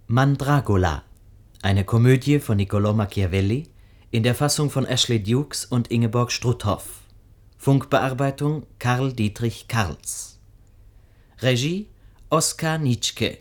Mandragola, eine Komödie von Niccolò Machiavelli in der Fassung von Ashley Dukes und Ingeborg Struthoff. Funkbearbeitung Karl Dietrich Karls. Regie Oskar Nitschke.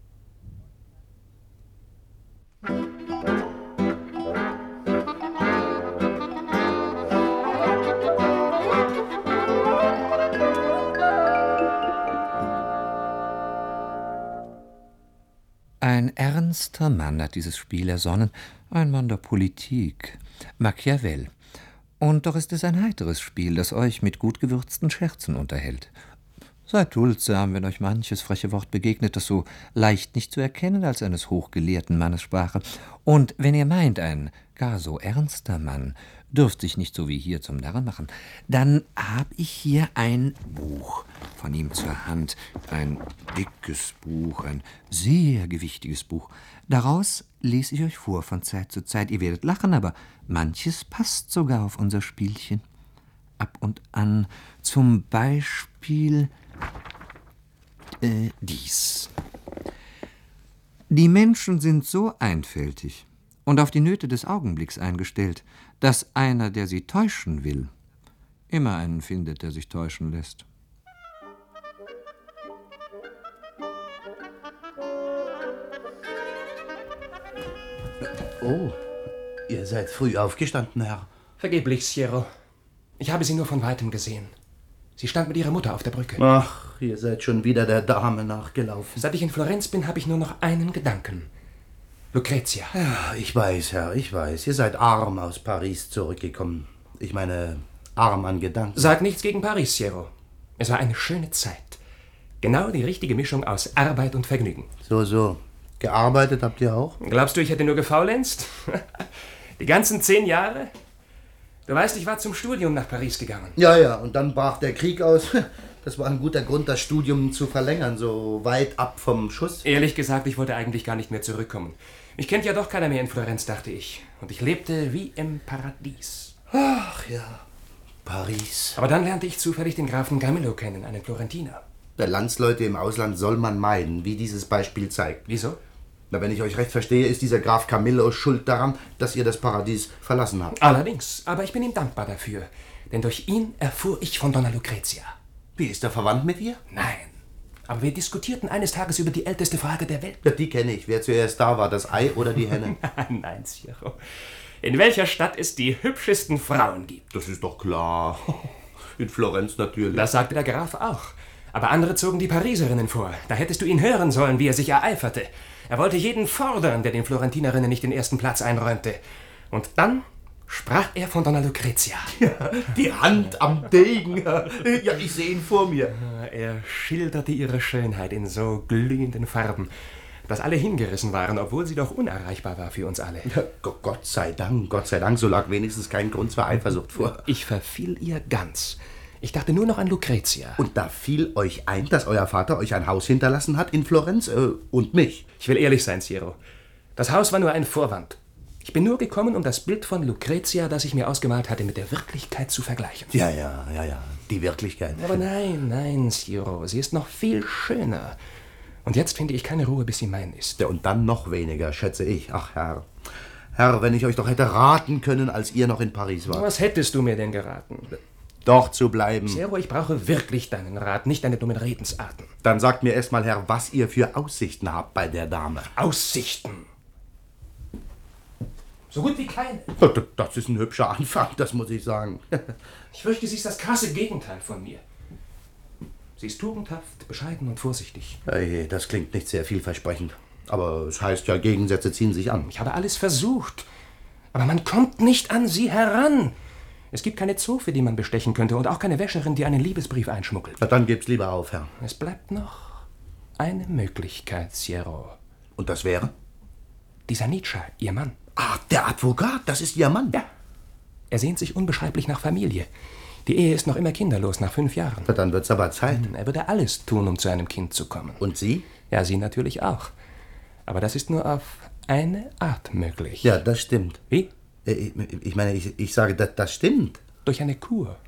Ein ernster Mann hat dieses Spiel ersonnen, ein Mann der Politik, Machiavel. Und doch ist es ein heiteres Spiel, das euch mit gut gewürzten Scherzen unterhält. Seid duldsam, wenn euch manches freche Wort begegnet, das so leicht nicht zu erkennen als eines hochgelehrten Mannes Sprache. Und wenn ihr meint, ein gar so ernster Mann dürft sich nicht so wie hier zum Narren machen, dann hab ich hier ein Buch von ihm zur Hand. Ein dickes Buch, ein sehr gewichtiges Buch. Daraus lese ich euch vor von Zeit zu Zeit. Ihr werdet lachen, aber manches passt sogar auf unser Spielchen. Ab und an zum Beispiel dies. Die Menschen sind so einfältig und auf die Nöte des Augenblicks eingestellt, dass einer, der sie täuschen will, immer einen findet, der sich täuschen lässt. Oh, ihr seid früh aufgestanden, Herr. Vergeblich, Siero. Ich habe sie nur von Weitem gesehen. Sie stand mit ihrer Mutter auf der Brücke. Ach, ihr seid schon wieder der Dame nachgelaufen. Seit ich in Florenz bin, habe ich nur noch einen Gedanken. Lucretia. Ja, ich weiß, Herr, ich weiß. Ihr seid arm aus Paris zurückgekommen. Ich meine, arm an Gedanken. Sag nichts gegen Paris, Siero. Es war eine schöne Zeit. Genau die richtige Mischung aus Arbeit und Vergnügen. So. Gearbeitet habt ihr auch? Glaubst du, ich hätte nur gefaulenzt? Die ganzen 10 Jahre? Du weißt, ich war zum Studium nach Paris gegangen. Ja, und dann brach der Krieg aus. Das war ein guter Grund, das Studium zu verlängern, so weit ab vom Schuss. Ehrlich gesagt, ich wollte eigentlich gar nicht mehr zurückkommen. Mich kennt ja doch keiner mehr in Florenz, dachte ich. Und ich lebte wie im Paradies. Ach ja, Paris. Aber dann lernte ich zufällig den Grafen Camillo kennen, einen Florentiner. Der Landsleute im Ausland soll man meiden, wie dieses Beispiel zeigt. Wieso? Na, wenn ich euch recht verstehe, ist dieser Graf Camillo schuld daran, dass ihr das Paradies verlassen habt. Allerdings, aber ich bin ihm dankbar dafür. Denn durch ihn erfuhr ich von Donna Lucretia. Wie, ist er verwandt mit ihr? Nein. Aber wir diskutierten eines Tages über die älteste Frage der Welt. Ja, die kenne ich. Wer zuerst da war, das Ei oder die Henne? Nein, Siero. In welcher Stadt es die hübschesten Frauen gibt? Das ist doch klar. In Florenz natürlich. Das sagte der Graf auch. Aber andere zogen die Pariserinnen vor. Da hättest du ihn hören sollen, wie er sich ereiferte. Er wollte jeden fordern, der den Florentinerinnen nicht den ersten Platz einräumte. Und dann sprach er von Donna Lucretia. Ja, die Hand am Degen. Ja, ich sehe ihn vor mir. Er schilderte ihre Schönheit in so glühenden Farben, dass alle hingerissen waren, obwohl sie doch unerreichbar war für uns alle. Ja, Gott sei Dank, so lag wenigstens kein Grund zur Eifersucht vor. Ich verfiel ihr ganz. Ich dachte nur noch an Lucretia. Und da fiel euch ein, dass euer Vater euch ein Haus hinterlassen hat in Florenz und mich. Ich will ehrlich sein, Siero. Das Haus war nur ein Vorwand. Ich bin nur gekommen, um das Bild von Lucretia, das ich mir ausgemalt hatte, mit der Wirklichkeit zu vergleichen. Ja, die Wirklichkeit. Aber nein, Siero, sie ist noch viel schöner. Und jetzt finde ich keine Ruhe, bis sie mein ist. Ja, und dann noch weniger, schätze ich. Ach, Herr, wenn ich euch doch hätte raten können, als ihr noch in Paris wart. Was hättest du mir denn geraten? Dort zu bleiben. Siero, ich brauche wirklich deinen Rat, nicht deine dummen Redensarten. Dann sagt mir erst mal, Herr, was ihr für Aussichten habt bei der Dame. Aussichten? So gut wie keine. Das ist ein hübscher Anfang, das muss ich sagen. Ich fürchte, sie ist das krasse Gegenteil von mir. Sie ist tugendhaft, bescheiden und vorsichtig. Hey, das klingt nicht sehr vielversprechend. Aber es heißt ja, Gegensätze ziehen sich an. Ich habe alles versucht. Aber man kommt nicht an sie heran. Es gibt keine Zofe, die man bestechen könnte und auch keine Wäscherin, die einen Liebesbrief einschmuggelt. Na, dann geb's lieber auf, Herr. Es bleibt noch eine Möglichkeit, Siero. Und das wäre? Dieser Nietzsche, ihr Mann. Ah, der Advokat, das ist Ihr Mann? Ja. Er sehnt sich unbeschreiblich nach Familie. Die Ehe ist noch immer kinderlos nach 5 Jahren. Na, dann wird's aber Zeit. Er würde alles tun, um zu einem Kind zu kommen. Und Sie? Ja, Sie natürlich auch. Aber das ist nur auf eine Art möglich. Ja, das stimmt. Wie? Ich meine, ich sage, das stimmt. Durch eine Kur.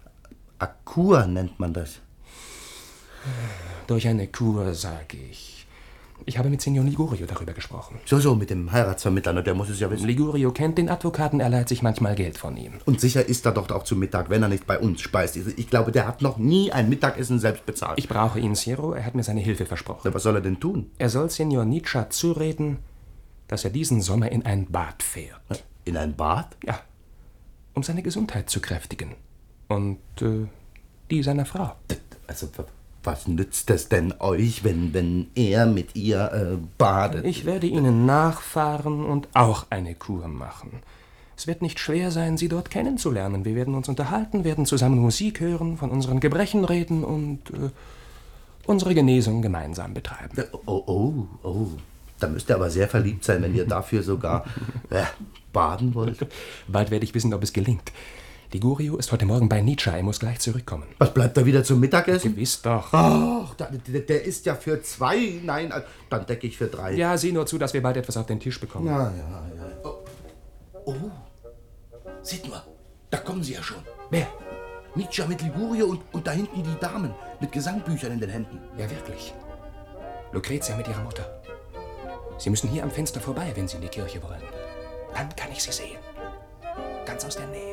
Kur nennt man das. Durch eine Kur, sage ich. Ich habe mit Signor Ligurio darüber gesprochen. So, mit dem Heiratsvermittler, ne? Der muss es ja wissen. Ligurio kennt den Advokaten, er leiht sich manchmal Geld von ihm. Und sicher isst er doch auch zu Mittag, wenn er nicht bei uns speist. Ich glaube, der hat noch nie ein Mittagessen selbst bezahlt. Ich brauche ihn, Siero. Er hat mir seine Hilfe versprochen. Ja, was soll er denn tun? Er soll Signor Nietzsche zureden, dass er diesen Sommer in ein Bad fährt. In ein Bad? Ja, um seine Gesundheit zu kräftigen. Und die seiner Frau. Also, was nützt es denn euch, wenn er mit ihr badet? Ich werde Ihnen nachfahren und auch eine Kur machen. Es wird nicht schwer sein, Sie dort kennenzulernen. Wir werden uns unterhalten, werden zusammen Musik hören, von unseren Gebrechen reden und unsere Genesung gemeinsam betreiben. Oh. Da müsst ihr aber sehr verliebt sein, wenn ihr dafür sogar baden wollt. Bald werde ich wissen, ob es gelingt. Ligurio ist heute Morgen bei Nietzsche. Er muss gleich zurückkommen. Was, bleibt er wieder zum Mittagessen? Gewiss doch. Ach, der ist ja für 2. Nein, dann decke ich für 3. Ja, sieh nur zu, dass wir bald etwas auf den Tisch bekommen. Ja. Oh, seht nur, da kommen sie ja schon. Wer? Nietzsche mit Ligurio und da hinten die Damen mit Gesangbüchern in den Händen. Ja, wirklich. Lucretia mit ihrer Mutter. Sie müssen hier am Fenster vorbei, wenn Sie in die Kirche wollen. Dann kann ich Sie sehen. Ganz aus der Nähe.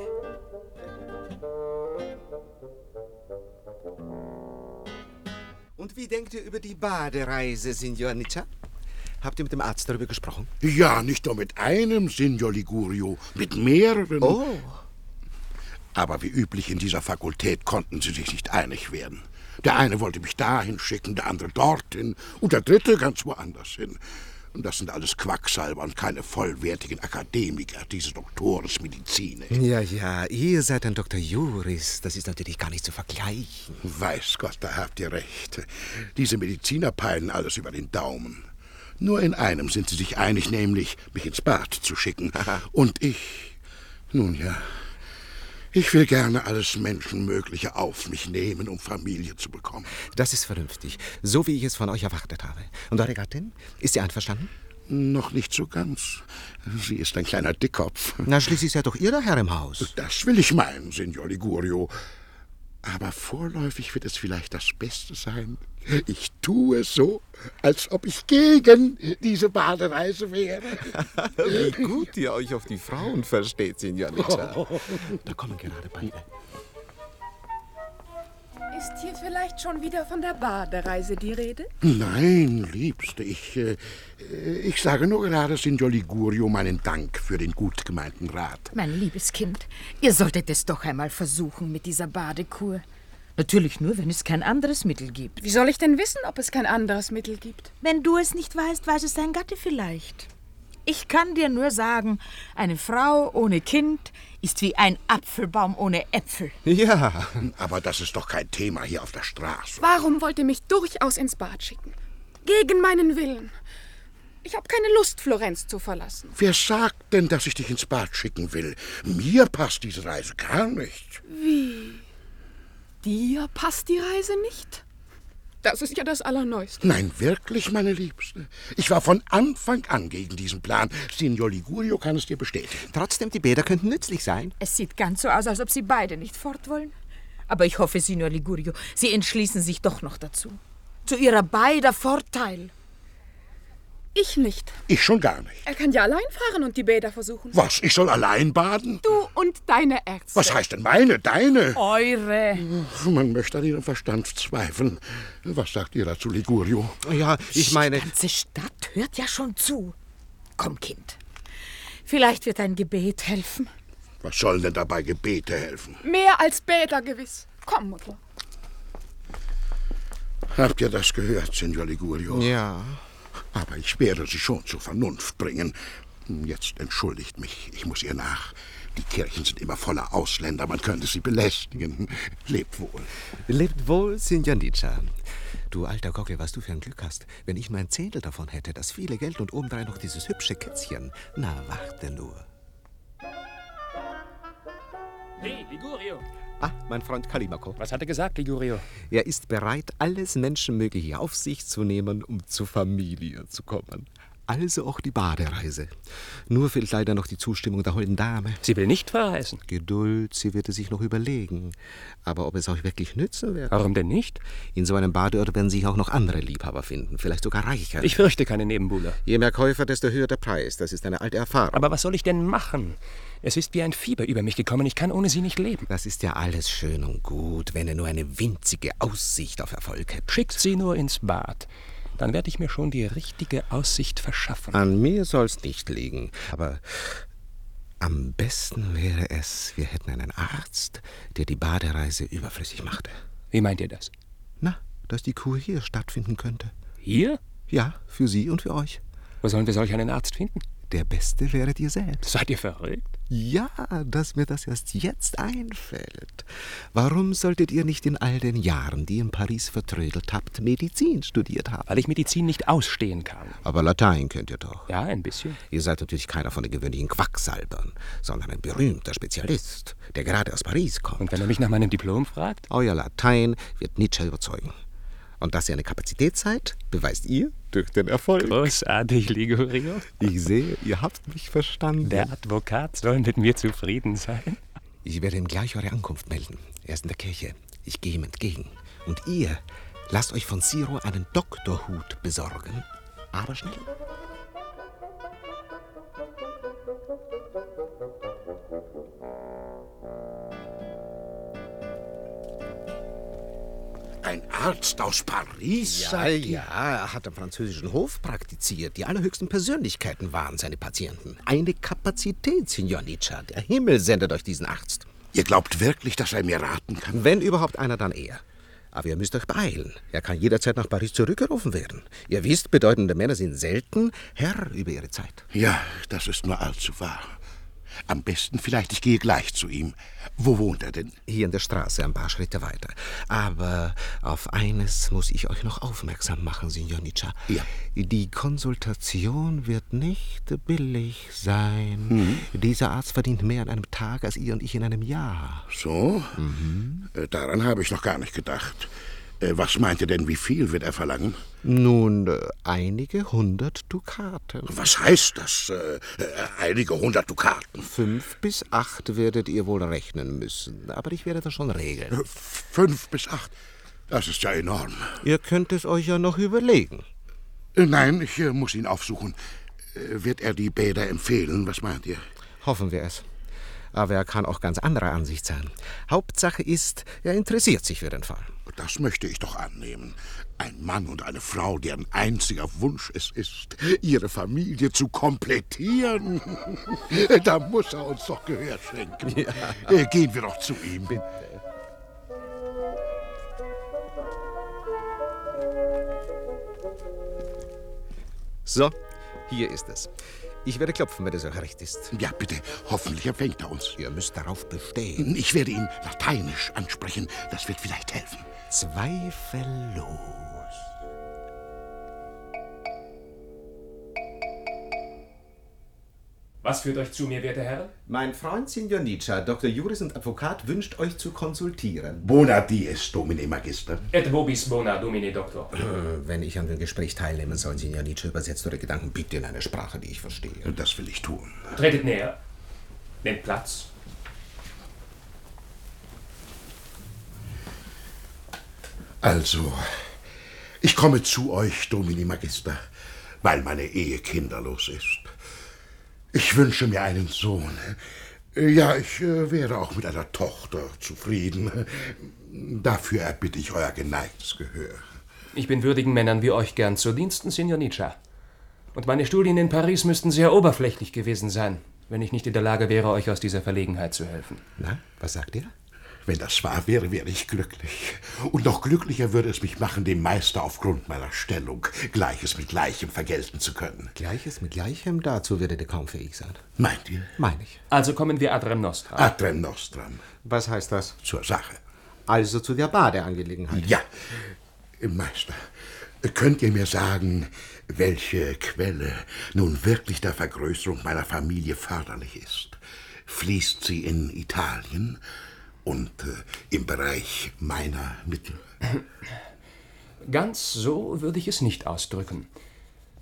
Und wie denkt ihr über die Badereise, Signor Nietzsche? Habt ihr mit dem Arzt darüber gesprochen? Ja, nicht nur mit einem, Signor Ligurio, mit mehreren. Oh. Aber wie üblich in dieser Fakultät konnten sie sich nicht einig werden. Der eine wollte mich dahin schicken, der andere dorthin und der dritte ganz woanders hin. Und das sind alles Quacksalber und keine vollwertigen Akademiker, diese Doctores Medicinae. Ja, ihr seid ein Dr. Juris. Das ist natürlich gar nicht zu vergleichen. Weiß Gott, da habt ihr recht. Diese Mediziner peilen alles über den Daumen. Nur in einem sind sie sich einig, nämlich mich ins Bad zu schicken. Und ich, nun ja, ich will gerne alles Menschenmögliche auf mich nehmen, um Familie zu bekommen. Das ist vernünftig, so wie ich es von euch erwartet habe. Und eure Gattin? Ist sie einverstanden? Noch nicht so ganz. Sie ist ein kleiner Dickkopf. Na, schließlich seid doch ihr der Herr im Haus. Das will ich meinen, Signor Ligurio. Aber vorläufig wird es vielleicht das Beste sein. Ich tue es so, als ob ich gegen diese Badereise wäre. Wie gut ihr euch auf die Frauen versteht, Signor Nietzsche. Da kommen gerade beide. Ist hier vielleicht schon wieder von der Badereise die Rede? Nein, Liebste, ich sage nur gerade Signor Ligurio meinen Dank für den gut gemeinten Rat. Mein liebes Kind, ihr solltet es doch einmal versuchen mit dieser Badekur. Natürlich nur, wenn es kein anderes Mittel gibt. Wie soll ich denn wissen, ob es kein anderes Mittel gibt? Wenn du es nicht weißt, weiß es dein Gatte vielleicht. Ich kann dir nur sagen, eine Frau ohne Kind ist wie ein Apfelbaum ohne Äpfel. Ja. Aber das ist doch kein Thema hier auf der Straße. Warum wollt ihr mich durchaus ins Bad schicken? Gegen meinen Willen. Ich habe keine Lust, Florenz zu verlassen. Wer sagt denn, dass ich dich ins Bad schicken will? Mir passt diese Reise gar nicht. Wie? Dir passt die Reise nicht? Das ist ja das Allerneueste. Nein, wirklich, meine Liebste. Ich war von Anfang an gegen diesen Plan. Signor Ligurio kann es dir bestätigen. Trotzdem, die Bäder könnten nützlich sein. Es sieht ganz so aus, als ob sie beide nicht fort wollen. Aber ich hoffe, Signor Ligurio, Sie entschließen sich doch noch dazu. Zu ihrer beider Vorteil. Ich nicht. Ich schon gar nicht. Er kann ja allein fahren und die Bäder versuchen. Was, ich soll allein baden? Du und deine Ärzte. Was heißt denn meine, deine? Eure. Man möchte an ihrem Verstand zweifeln. Was sagt ihr dazu, Ligurio? Ja, ich meine... Die ganze Stadt hört ja schon zu. Komm, Kind. Vielleicht wird ein Gebet helfen. Was sollen denn dabei Gebete helfen? Mehr als Bäder gewiss. Komm, Mutter. Habt ihr das gehört, Signor Ligurio? Ja. Aber ich werde sie schon zur Vernunft bringen. Jetzt entschuldigt mich, ich muss ihr nach. Die Kirchen sind immer voller Ausländer, man könnte sie belästigen. Lebt wohl. Lebt wohl, Signor Nietzsche. Du alter Gockel, was du für ein Glück hast. Wenn ich nur ein Zehntel davon hätte, das viele Geld und obendrein noch dieses hübsche Kätzchen. Na, warte nur. Hey, Ligurio. Ah, mein Freund Callimaco. Was hat er gesagt, Ligurio? Er ist bereit, alles Menschenmögliche auf sich zu nehmen, um zur Familie zu kommen. Also auch die Badereise. Nur fehlt leider noch die Zustimmung der holden Dame. Sie will nicht verreisen. Geduld, sie wird es sich noch überlegen. Aber ob es euch wirklich nützen wird? Warum denn nicht? In so einem Badeort werden sich auch noch andere Liebhaber finden, vielleicht sogar reicher. Ich fürchte keine Nebenbuhler. Je mehr Käufer, desto höher der Preis. Das ist eine alte Erfahrung. Aber was soll ich denn machen? Es ist wie ein Fieber über mich gekommen. Ich kann ohne sie nicht leben. Das ist ja alles schön und gut, wenn ihr nur eine winzige Aussicht auf Erfolg hättet. Schickt sie nur ins Bad. Dann werde ich mir schon die richtige Aussicht verschaffen. An mir soll's nicht liegen. Aber am besten wäre es, wir hätten einen Arzt, der die Badereise überflüssig machte. Wie meint ihr das? Na, dass die Kur hier stattfinden könnte. Hier? Ja, für Sie und für euch. Wo sollen wir solch einen Arzt finden? Der Beste wäret ihr selbst. Seid ihr verrückt? Ja, dass mir das erst jetzt einfällt. Warum solltet ihr nicht in all den Jahren, die ihr in Paris vertrödelt habt, Medizin studiert haben? Weil ich Medizin nicht ausstehen kann. Aber Latein könnt ihr doch. Ja, ein bisschen. Ihr seid natürlich keiner von den gewöhnlichen Quacksalbern, sondern ein berühmter Spezialist, der gerade aus Paris kommt. Und wenn er mich nach meinem Diplom fragt? Euer Latein wird Nietzsche überzeugen. Und dass ihr eine Kapazität seid, beweist ihr durch den Erfolg. Großartig, Ligorio. Ich sehe, ihr habt mich verstanden. Der Advokat soll mit mir zufrieden sein. Ich werde ihm gleich eure Ankunft melden. Er ist in der Kirche. Ich gehe ihm entgegen. Und ihr lasst euch von Siro einen Doktorhut besorgen. Aber schnell. Ein Arzt aus Paris? Ja, er hat am französischen Hof praktiziert. Die allerhöchsten Persönlichkeiten waren seine Patienten. Eine Kapazität, Signor Nietzsche. Der Himmel sendet euch diesen Arzt. Ihr glaubt wirklich, dass er mir raten kann? Wenn überhaupt einer, dann er. Aber ihr müsst euch beeilen. Er kann jederzeit nach Paris zurückgerufen werden. Ihr wisst, bedeutende Männer sind selten Herr über ihre Zeit. Ja, das ist nur allzu wahr. Am besten vielleicht, ich gehe gleich zu ihm. Wo wohnt er denn? Hier in der Straße, ein paar Schritte weiter. Aber auf eines muss ich euch noch aufmerksam machen, Signor Nietzsche. Ja. Die Konsultation wird nicht billig sein. Dieser Arzt verdient mehr an einem Tag als ihr und ich in einem Jahr. So? Daran habe ich noch gar nicht gedacht. Was meint ihr denn, wie viel wird er verlangen? Nun, einige 100 Dukaten. Was heißt das? Einige 100 Dukaten? 5 bis 8 werdet ihr wohl rechnen müssen. Aber ich werde das schon regeln. 5 bis 8? Das ist ja enorm. Ihr könnt es euch ja noch überlegen. Nein, ich muss ihn aufsuchen. Wird er die Bäder empfehlen? Was meint ihr? Hoffen wir es. Aber er kann auch ganz anderer Ansicht sein. Hauptsache ist, er interessiert sich für den Fall. Das möchte ich doch annehmen. Ein Mann und eine Frau, deren einziger Wunsch es ist, ihre Familie zu komplettieren. Da muss er uns doch Gehör schenken. Ja. Gehen wir doch zu ihm. Bitte. So, hier ist es. Ich werde klopfen, wenn es euch recht ist. Ja, bitte. Hoffentlich empfängt er uns. Ihr müsst darauf bestehen. Ich werde ihn lateinisch ansprechen. Das wird vielleicht helfen. Zweifellos. Was führt euch zu mir, werte Herren? Mein Freund Signor Nietzsche, Dr. Juris und Advokat, wünscht euch zu konsultieren. Bona dies, Domine Magister. Et vobis bona, Domine Doctor. Wenn ich an dem Gespräch teilnehmen soll, Signor Nietzsche, übersetzt eure Gedanken bitte in eine Sprache, die ich verstehe. Das will ich tun. Tretet näher. Nehmt Platz. Also, ich komme zu euch, Domine Magister, weil meine Ehe kinderlos ist. Ich wünsche mir einen Sohn. Ja, ich wäre auch mit einer Tochter zufrieden. Dafür erbitte ich euer geneigtes Gehör. Ich bin würdigen Männern wie euch gern zu Diensten, Signor Nietzsche. Und meine Studien in Paris müssten sehr oberflächlich gewesen sein, wenn ich nicht in der Lage wäre, euch aus dieser Verlegenheit zu helfen. Na, was sagt ihr? Wenn das wahr wäre, wäre ich glücklich. Und noch glücklicher würde es mich machen, dem Meister aufgrund meiner Stellung Gleiches mit Gleichem vergelten zu können. Gleiches mit Gleichem? Dazu werdet ihr kaum fähig sein. Meint ihr? Meine ich. Also kommen wir ad rem nostram. Ad rem nostram. Was heißt das? Zur Sache. Also zu der Badeangelegenheit. Ja, Meister, könnt ihr mir sagen, welche Quelle nun wirklich der Vergrößerung meiner Familie förderlich ist? Fließt sie in Italien und im Bereich meiner Mittel? Ganz so würde ich es nicht ausdrücken.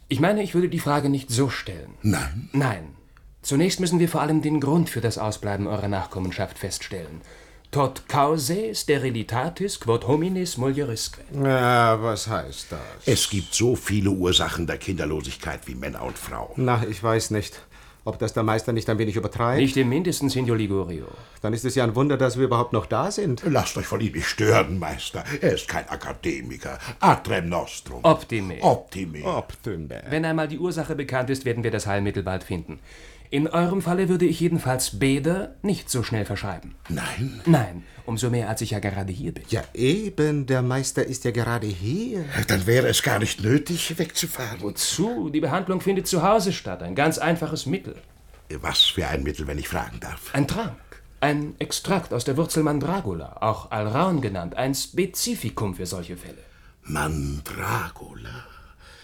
Ich meine, ich würde die Frage nicht so stellen. Nein? Nein. Zunächst müssen wir vor allem den Grund für das Ausbleiben eurer Nachkommenschaft feststellen. Tot causae sterilitatis quod hominis mulierisque. Ja, was heißt das? Es gibt so viele Ursachen der Kinderlosigkeit wie Männer und Frauen. Na, ich weiß nicht. Ob das der Meister nicht ein wenig übertreibt? Nicht im Mindesten, Signor Ligurio. Dann ist es ja ein Wunder, dass wir überhaupt noch da sind. Lasst euch von ihm nicht stören, Meister. Er ist kein Akademiker. Atrem nostrum. Optime. Optime. Optime. Wenn einmal die Ursache bekannt ist, werden wir das Heilmittel bald finden. In eurem Falle würde ich jedenfalls Bäder nicht so schnell verschreiben. Nein? Nein, umso mehr, als ich ja gerade hier bin. Ja, eben. Der Meister ist ja gerade hier. Dann wäre es gar nicht nötig, wegzufahren. Wozu? Die Behandlung findet zu Hause statt. Ein ganz einfaches Mittel. Was für ein Mittel, wenn ich fragen darf? Ein Trank. Ein Extrakt aus der Wurzel Mandragora, auch Alraun genannt. Ein Spezifikum für solche Fälle. Mandragora.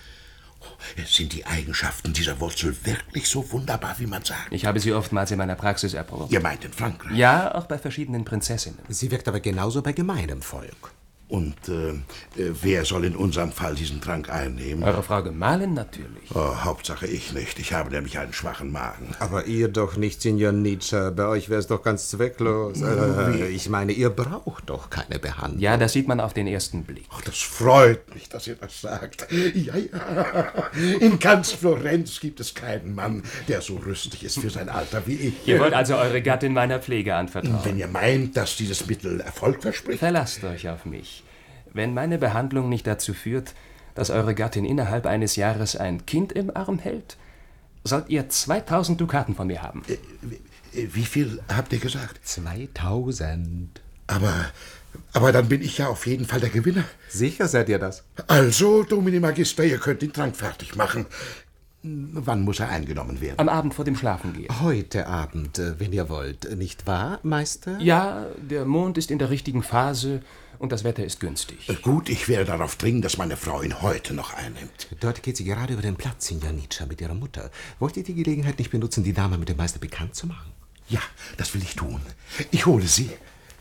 Sind die Eigenschaften dieser Wurzel wirklich so wunderbar, wie man sagt? Ich habe sie oftmals in meiner Praxis erprobt. Ihr meint in Frankreich? Ja, auch bei verschiedenen Prinzessinnen. Sie wirkt aber genauso bei gemeinem Volk. Und wer soll in unserem Fall diesen Trank einnehmen? Eure Frau Gemahlin natürlich. Oh, Hauptsache ich nicht. Ich habe nämlich einen schwachen Magen. Aber ihr doch nicht, Signor Nietzsche. Bei euch wäre es doch ganz zwecklos. Ich meine, ihr braucht doch keine Behandlung. Ja, das sieht man auf den ersten Blick. Ach, das freut mich, dass ihr das sagt. Ja, ja. In ganz Florenz gibt es keinen Mann, der so rüstig ist für sein Alter wie ich. Ihr wollt also eure Gattin meiner Pflege anvertrauen? Wenn ihr meint, dass dieses Mittel Erfolg verspricht. Verlasst euch auf mich. Wenn meine Behandlung nicht dazu führt, dass eure Gattin innerhalb eines Jahres ein Kind im Arm hält, sollt ihr 2000 Dukaten von mir haben. Wie viel habt ihr gesagt? 2000. Aber dann bin ich ja auf jeden Fall der Gewinner. Sicher seid ihr das? Also, Domini Magister, ihr könnt den Trank fertig machen. Wann muss er eingenommen werden? Am Abend vor dem Schlafengehen. Heute Abend, wenn ihr wollt. Nicht wahr, Meister? Ja, der Mond ist in der richtigen Phase und das Wetter ist günstig. Gut, ich werde darauf dringen, dass meine Frau ihn heute noch einnimmt. Dort geht sie gerade über den Platz, Signor Nietzsche, mit ihrer Mutter. Wollt ihr die Gelegenheit nicht benutzen, die Dame mit dem Meister bekannt zu machen? Ja, das will ich tun. Ich hole sie.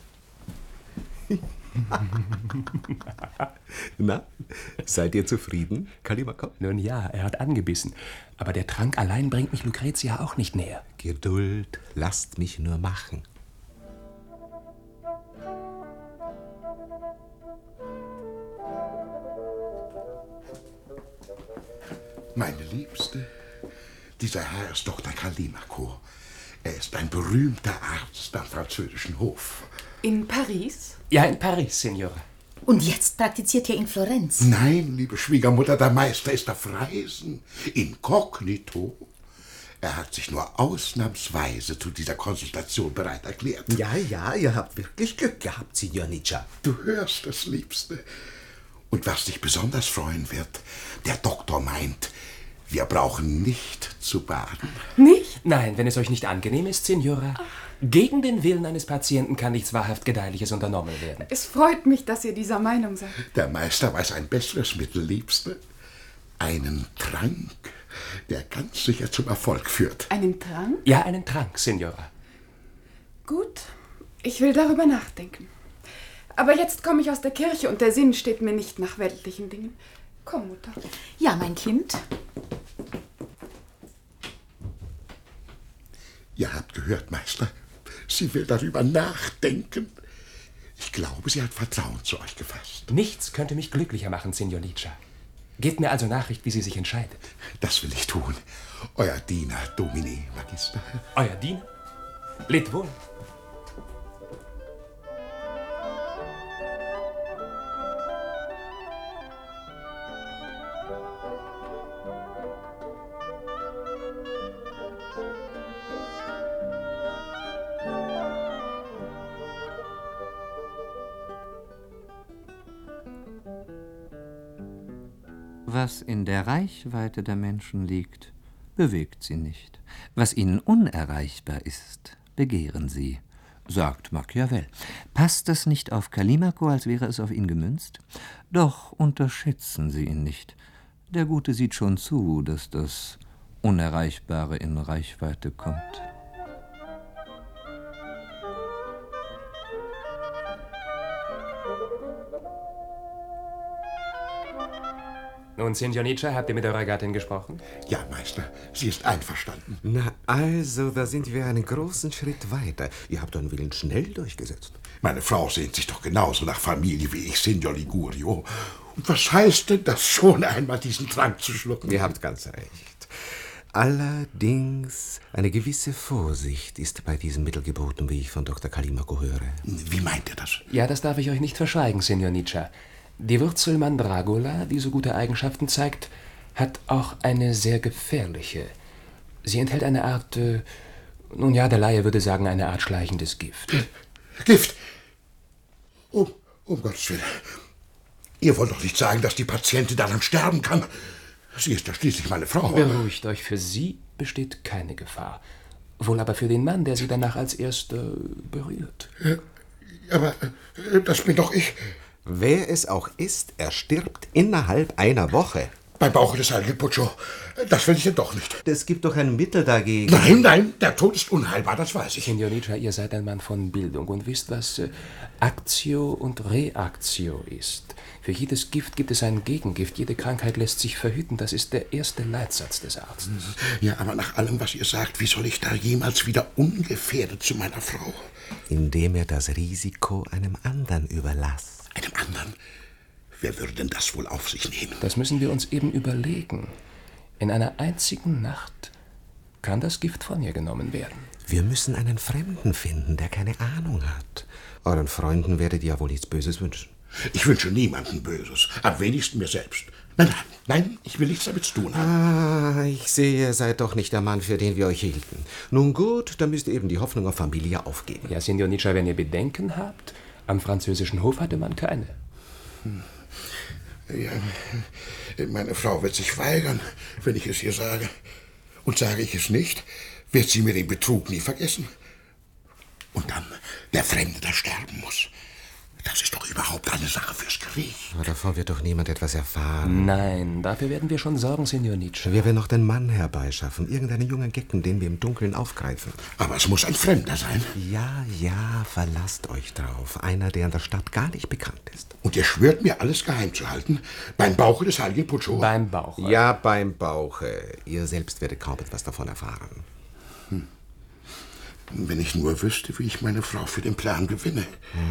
Na, seid ihr zufrieden, Callimaco? Nun ja, er hat angebissen. Aber der Trank allein bringt mich Lucretia auch nicht näher. Geduld, lasst mich nur machen. Meine Liebste, dieser Herr ist Dr. Callimaco. Er ist ein berühmter Arzt am französischen Hof. In Paris? Ja, in Paris, Signora. Und jetzt praktiziert er in Florenz. Nein, liebe Schwiegermutter, der Meister ist auf Reisen. Inkognito. Er hat sich nur ausnahmsweise zu dieser Konsultation bereit erklärt. Ja, ihr habt wirklich Glück gehabt, Signor Nietzsche. Du hörst es, Liebste. Und was dich besonders freuen wird, der Doktor meint, wir brauchen nicht zu baden. Nicht? Nein, wenn es euch nicht angenehm ist, Signora. Gegen den Willen eines Patienten kann nichts wahrhaft Gedeihliches unternommen werden. Es freut mich, dass ihr dieser Meinung seid. Der Meister weiß ein besseres Mittel, Liebste. Einen Trank, der ganz sicher zum Erfolg führt. Einen Trank? Ja, einen Trank, Signora. Gut, ich will darüber nachdenken. Aber jetzt komme ich aus der Kirche und der Sinn steht mir nicht nach weltlichen Dingen. Komm, Mutter. Ja, mein Kind. Ihr habt gehört, Meister. Sie will darüber nachdenken. Ich glaube, sie hat Vertrauen zu euch gefasst. Nichts könnte mich glücklicher machen, Signor Nietzsche. Gebt mir also Nachricht, wie sie sich entscheidet. Das will ich tun. Euer Diener, Domini Magister. Euer Diener? Lebt wohl. Was in der Reichweite der Menschen liegt, bewegt sie nicht. Was ihnen unerreichbar ist, begehren sie, sagt Machiavel. Passt das nicht auf Callimaco, als wäre es auf ihn gemünzt? Doch unterschätzen Sie ihn nicht. Der Gute sieht schon zu, dass das Unerreichbare in Reichweite kommt. Nun, Signor Nietzsche, habt ihr mit eurer Gattin gesprochen? Ja, Meister, sie ist einverstanden. Na also, da sind wir einen großen Schritt weiter. Ihr habt euren Willen schnell durchgesetzt. Meine Frau sehnt sich doch genauso nach Familie wie ich, Signor Ligurio. Und was heißt denn das schon einmal, diesen Trank zu schlucken? Ihr habt ganz recht. Allerdings, eine gewisse Vorsicht ist bei diesem Mittel geboten, wie ich von Dr. Callimaco höre. Wie meint ihr das? Ja, das darf ich euch nicht verschweigen, Signor Nietzsche. Die Wurzel Mandragola, die so gute Eigenschaften zeigt, hat auch eine sehr gefährliche. Sie enthält eine Art, nun ja, der Laie würde sagen, eine Art schleichendes Gift. Gift? Um Gottes Willen. Ihr wollt doch nicht sagen, dass die Patientin daran sterben kann. Sie ist ja schließlich meine Frau. Beruhigt euch, für sie besteht keine Gefahr. Wohl aber für den Mann, der sie danach als Erster berührt. Aber das bin doch ich. Wer es auch ist, er stirbt innerhalb einer Woche. Beim Bauche des heiligen Puccio. Das will ich ja doch nicht. Es gibt doch ein Mittel dagegen. Nein, der Tod ist unheilbar, das weiß ich. Signor Nietzsche, ihr seid ein Mann von Bildung und wisst, was Actio und Reactio ist. Für jedes Gift gibt es ein Gegengift. Jede Krankheit lässt sich verhüten. Das ist der erste Leitsatz des Arztes. Ja, aber nach allem, was ihr sagt, wie soll ich da jemals wieder ungefährdet zu meiner Frau? Indem er das Risiko einem anderen überlasst. Einem anderen? Wer würde denn das wohl auf sich nehmen? Das müssen wir uns eben überlegen. In einer einzigen Nacht kann das Gift von ihr genommen werden. Wir müssen einen Fremden finden, der keine Ahnung hat. Euren Freunden werdet ihr ja wohl nichts Böses wünschen. Ich wünsche niemandem Böses, am wenigsten mir selbst. Nein, ich will nichts damit zu tun haben. Ich sehe, ihr seid doch nicht der Mann, für den wir euch hielten. Nun gut, dann müsst ihr eben die Hoffnung auf Familie aufgeben. Ja, Signor Nietzsche, wenn ihr Bedenken habt, am französischen Hof hatte man keine. Ja, meine Frau wird sich weigern, wenn ich es ihr sage. Und sage ich es nicht, wird sie mir den Betrug nie vergessen. Und dann der Fremde, der sterben muss. Das ist doch überhaupt eine Sache fürs Gericht. Aber davon wird doch niemand etwas erfahren. Nein, dafür werden wir schon sorgen, Signor Nietzsche. Wir werden noch den Mann herbeischaffen, irgendeinen jungen Gecken, den wir im Dunkeln aufgreifen. Aber es muss ein Fremder sein. Ja, verlasst euch drauf. Einer, der in der Stadt gar nicht bekannt ist. Und ihr schwört mir, alles geheim zu halten? Beim Bauche des heiligen Puccio? Beim Bauche. Ja, beim Bauche. Ihr selbst werdet kaum etwas davon erfahren. Wenn ich nur wüsste, wie ich meine Frau für den Plan gewinne.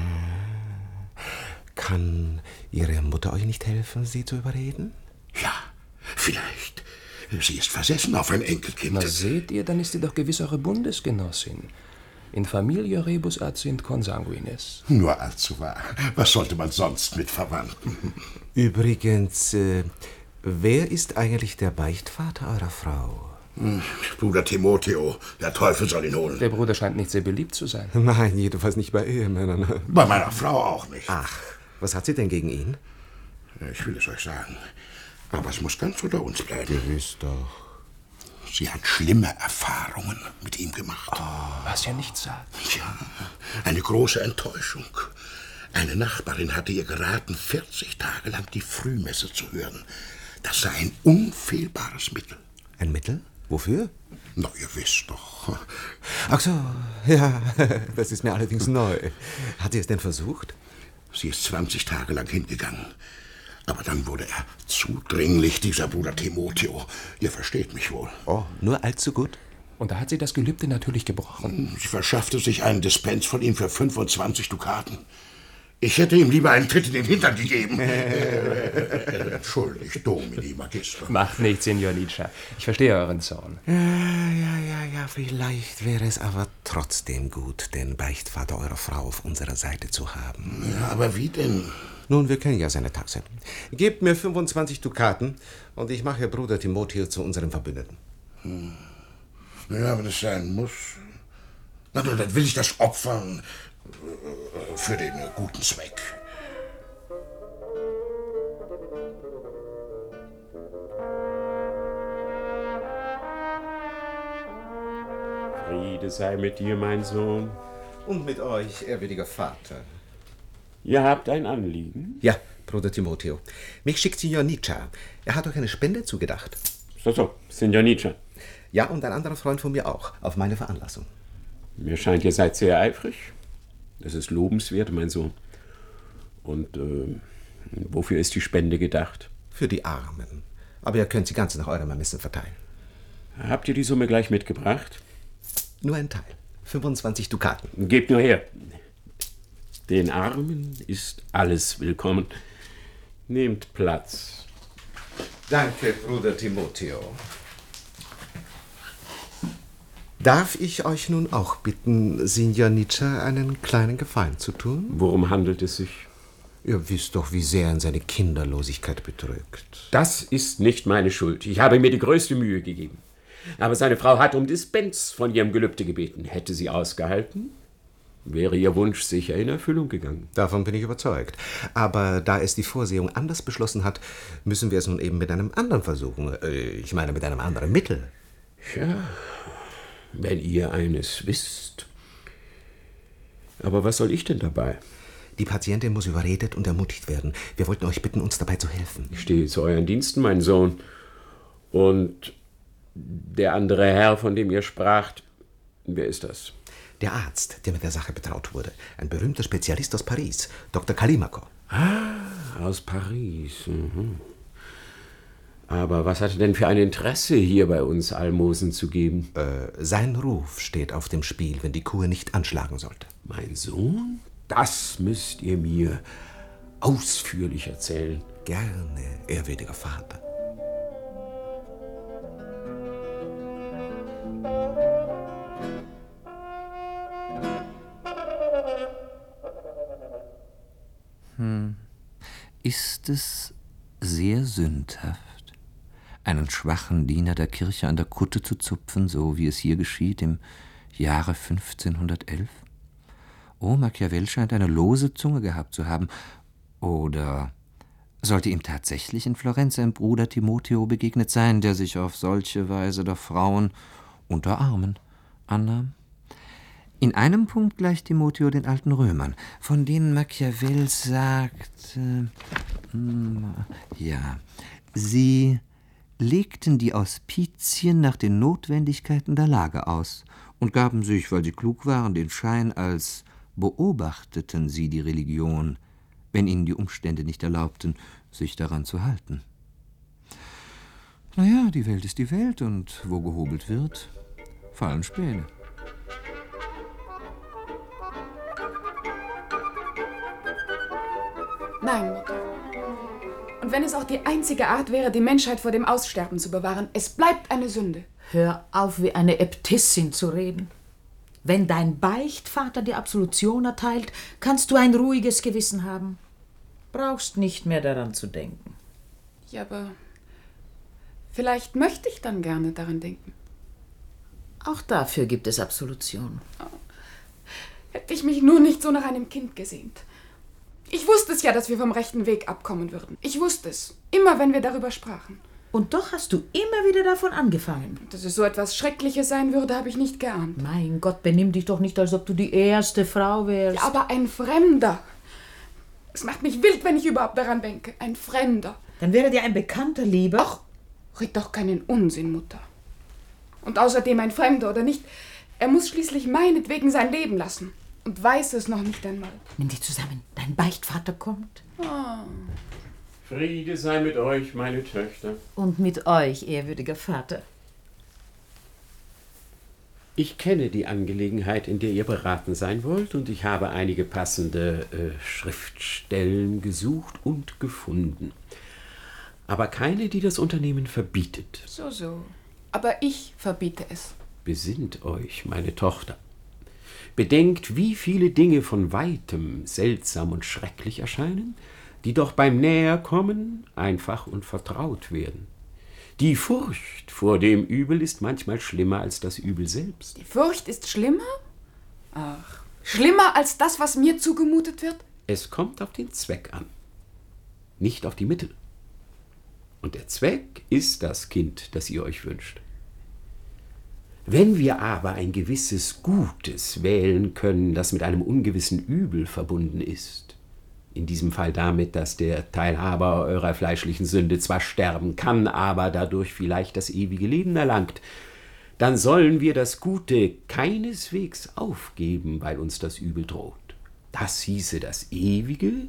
Kann Ihre Mutter euch nicht helfen, sie zu überreden? Ja, vielleicht. Sie ist versessen auf ein Enkelkind. Na seht ihr, dann ist sie doch gewiss eure Bundesgenossin. In familia rebus ad sint consanguinis. Nur allzu wahr. Was sollte man sonst mit Verwandten? Übrigens, wer ist eigentlich der Beichtvater eurer Frau? Bruder Timotheo, der Teufel soll ihn holen. Der Bruder scheint nicht sehr beliebt zu sein. Nein, jedenfalls nicht bei Ehemännern. Bei meiner Frau auch nicht. Ach, was hat sie denn gegen ihn? Ich will es euch sagen, aber es muss ganz unter uns bleiben. Gewiss doch. Sie hat schlimme Erfahrungen mit ihm gemacht. Was ihr nicht sagt. Ja, eine große Enttäuschung. Eine Nachbarin hatte ihr geraten, 40 Tage lang die Frühmesse zu hören. Das sei ein unfehlbares Mittel. Ein Mittel? Wofür? Na, ihr wisst doch. Ach so, ja, das ist mir allerdings neu. Hat sie es denn versucht? Sie ist 20 Tage lang hingegangen. Aber dann wurde er zudringlich, dieser Bruder Timotheo. Ihr versteht mich wohl. Oh, nur allzu gut. Und da hat sie das Gelübde natürlich gebrochen. Sie verschaffte sich einen Dispens von ihm für 25 Dukaten. Ich hätte ihm lieber einen Tritt in den Hintern gegeben. Entschuldigt, Domini Magister. Macht nichts, Signor Nietzsche. Ich verstehe euren Zorn. Ja, vielleicht wäre es aber trotzdem gut, den Beichtvater eurer Frau auf unserer Seite zu haben. Ja, aber wie denn? Nun, wir kennen ja seine Taxe. Gebt mir 25 Dukaten und ich mache Bruder Timotheo zu unserem Verbündeten. Ja, wenn es sein muss. Na, dann will ich das opfern für den guten Zweck. Friede sei mit dir, mein Sohn. Und mit euch, ehrwürdiger Vater. Ihr habt ein Anliegen? Ja, Bruder Timotheo. Mich schickt Signor Nietzsche. Er hat euch eine Spende zugedacht. So, Signor Nietzsche. Ja, und ein anderer Freund von mir auch, auf meine Veranlassung. Mir scheint, ihr seid sehr eifrig. Das ist lobenswert, mein Sohn. Und wofür ist die Spende gedacht? Für die Armen. Aber ihr könnt sie ganz nach eurem Ermessen verteilen. Habt ihr die Summe gleich mitgebracht? Nur ein Teil. 25 Dukaten. Gebt nur her. Den Armen ist alles willkommen. Nehmt Platz. Danke, Bruder Timotheo. Darf ich euch nun auch bitten, Signor Nietzsche einen kleinen Gefallen zu tun? Worum handelt es sich? Ihr wisst doch, wie sehr ihn seine Kinderlosigkeit bedrückt. Das ist nicht meine Schuld. Ich habe mir die größte Mühe gegeben. Aber seine Frau hat um Dispens von ihrem Gelübde gebeten. Hätte sie ausgehalten, wäre ihr Wunsch sicher in Erfüllung gegangen. Davon bin ich überzeugt. Aber da es die Vorsehung anders beschlossen hat, müssen wir es nun eben mit einem anderen versuchen. Ich meine, mit einem anderen Mittel. Ja, wenn ihr eines wisst. Aber was soll ich denn dabei? Die Patientin muss überredet und ermutigt werden. Wir wollten euch bitten, uns dabei zu helfen. Ich stehe zu euren Diensten, mein Sohn. Und der andere Herr, von dem ihr spracht, wer ist das? Der Arzt, der mit der Sache betraut wurde. Ein berühmter Spezialist aus Paris, Dr. Callimaco. Ah, aus Paris. Mhm. Aber was hat er denn für ein Interesse, hier bei uns Almosen zu geben? Sein Ruf steht auf dem Spiel, wenn die Kur nicht anschlagen sollte. Mein Sohn? Das müsst ihr mir ausführlich erzählen. Gerne, ehrwürdiger Vater. Ist es sehr sündhaft, einen schwachen Diener der Kirche an der Kutte zu zupfen, so wie es hier geschieht im Jahre 1511? Oh, Machiavel scheint eine lose Zunge gehabt zu haben. Oder sollte ihm tatsächlich in Florenz ein Bruder Timotheo begegnet sein, der sich auf solche Weise der Frauen unter Armen annahm? In einem Punkt gleicht Timotheo den alten Römern, von denen Machiavel sagt, sie legten die Auspizien nach den Notwendigkeiten der Lage aus und gaben sich, weil sie klug waren, den Schein, als beobachteten sie die Religion, wenn ihnen die Umstände nicht erlaubten, sich daran zu halten. Naja, die Welt ist die Welt, und wo gehobelt wird, fallen Späne. Nein, Mutter. Und wenn es auch die einzige Art wäre, die Menschheit vor dem Aussterben zu bewahren, es bleibt eine Sünde. Hör auf, wie eine Äbtissin zu reden. Wenn dein Beichtvater die Absolution erteilt, kannst du ein ruhiges Gewissen haben. Brauchst nicht mehr daran zu denken. Ja, aber vielleicht möchte ich dann gerne daran denken. Auch dafür gibt es Absolution. Hätte ich mich nur nicht so nach einem Kind gesehnt. Ich wusste es ja, dass wir vom rechten Weg abkommen würden. Ich wusste es. Immer, wenn wir darüber sprachen. Und doch hast du immer wieder davon angefangen. Dass es so etwas Schreckliches sein würde, habe ich nicht geahnt. Mein Gott, benimm dich doch nicht, als ob du die erste Frau wärst. Ja, aber ein Fremder. Es macht mich wild, wenn ich überhaupt daran denke. Ein Fremder. Dann wäre dir ein Bekannter lieber. Ach, red doch keinen Unsinn, Mutter. Und außerdem ein Fremder oder nicht, er muss schließlich meinetwegen sein Leben lassen. Und weiß es noch nicht einmal. Nimm dich zusammen, dein Beichtvater kommt. Oh. Friede sei mit euch, meine Töchter. Und mit euch, ehrwürdiger Vater. Ich kenne die Angelegenheit, in der ihr beraten sein wollt, und ich habe einige passende Schriftstellen gesucht und gefunden. Aber keine, die das Unternehmen verbietet. So. Aber ich verbiete es. Besinnt euch, meine Tochter. Bedenkt, wie viele Dinge von Weitem seltsam und schrecklich erscheinen, die doch beim Näherkommen einfach und vertraut werden. Die Furcht vor dem Übel ist manchmal schlimmer als das Übel selbst. Die Furcht ist schlimmer? Ach, schlimmer als das, was mir zugemutet wird? Es kommt auf den Zweck an, nicht auf die Mittel. Und der Zweck ist das Kind, das ihr euch wünscht. Wenn wir aber ein gewisses Gutes wählen können, das mit einem ungewissen Übel verbunden ist, in diesem Fall damit, dass der Teilhaber eurer fleischlichen Sünde zwar sterben kann, aber dadurch vielleicht das ewige Leben erlangt, dann sollen wir das Gute keineswegs aufgeben, weil uns das Übel droht. Das hieße das Ewige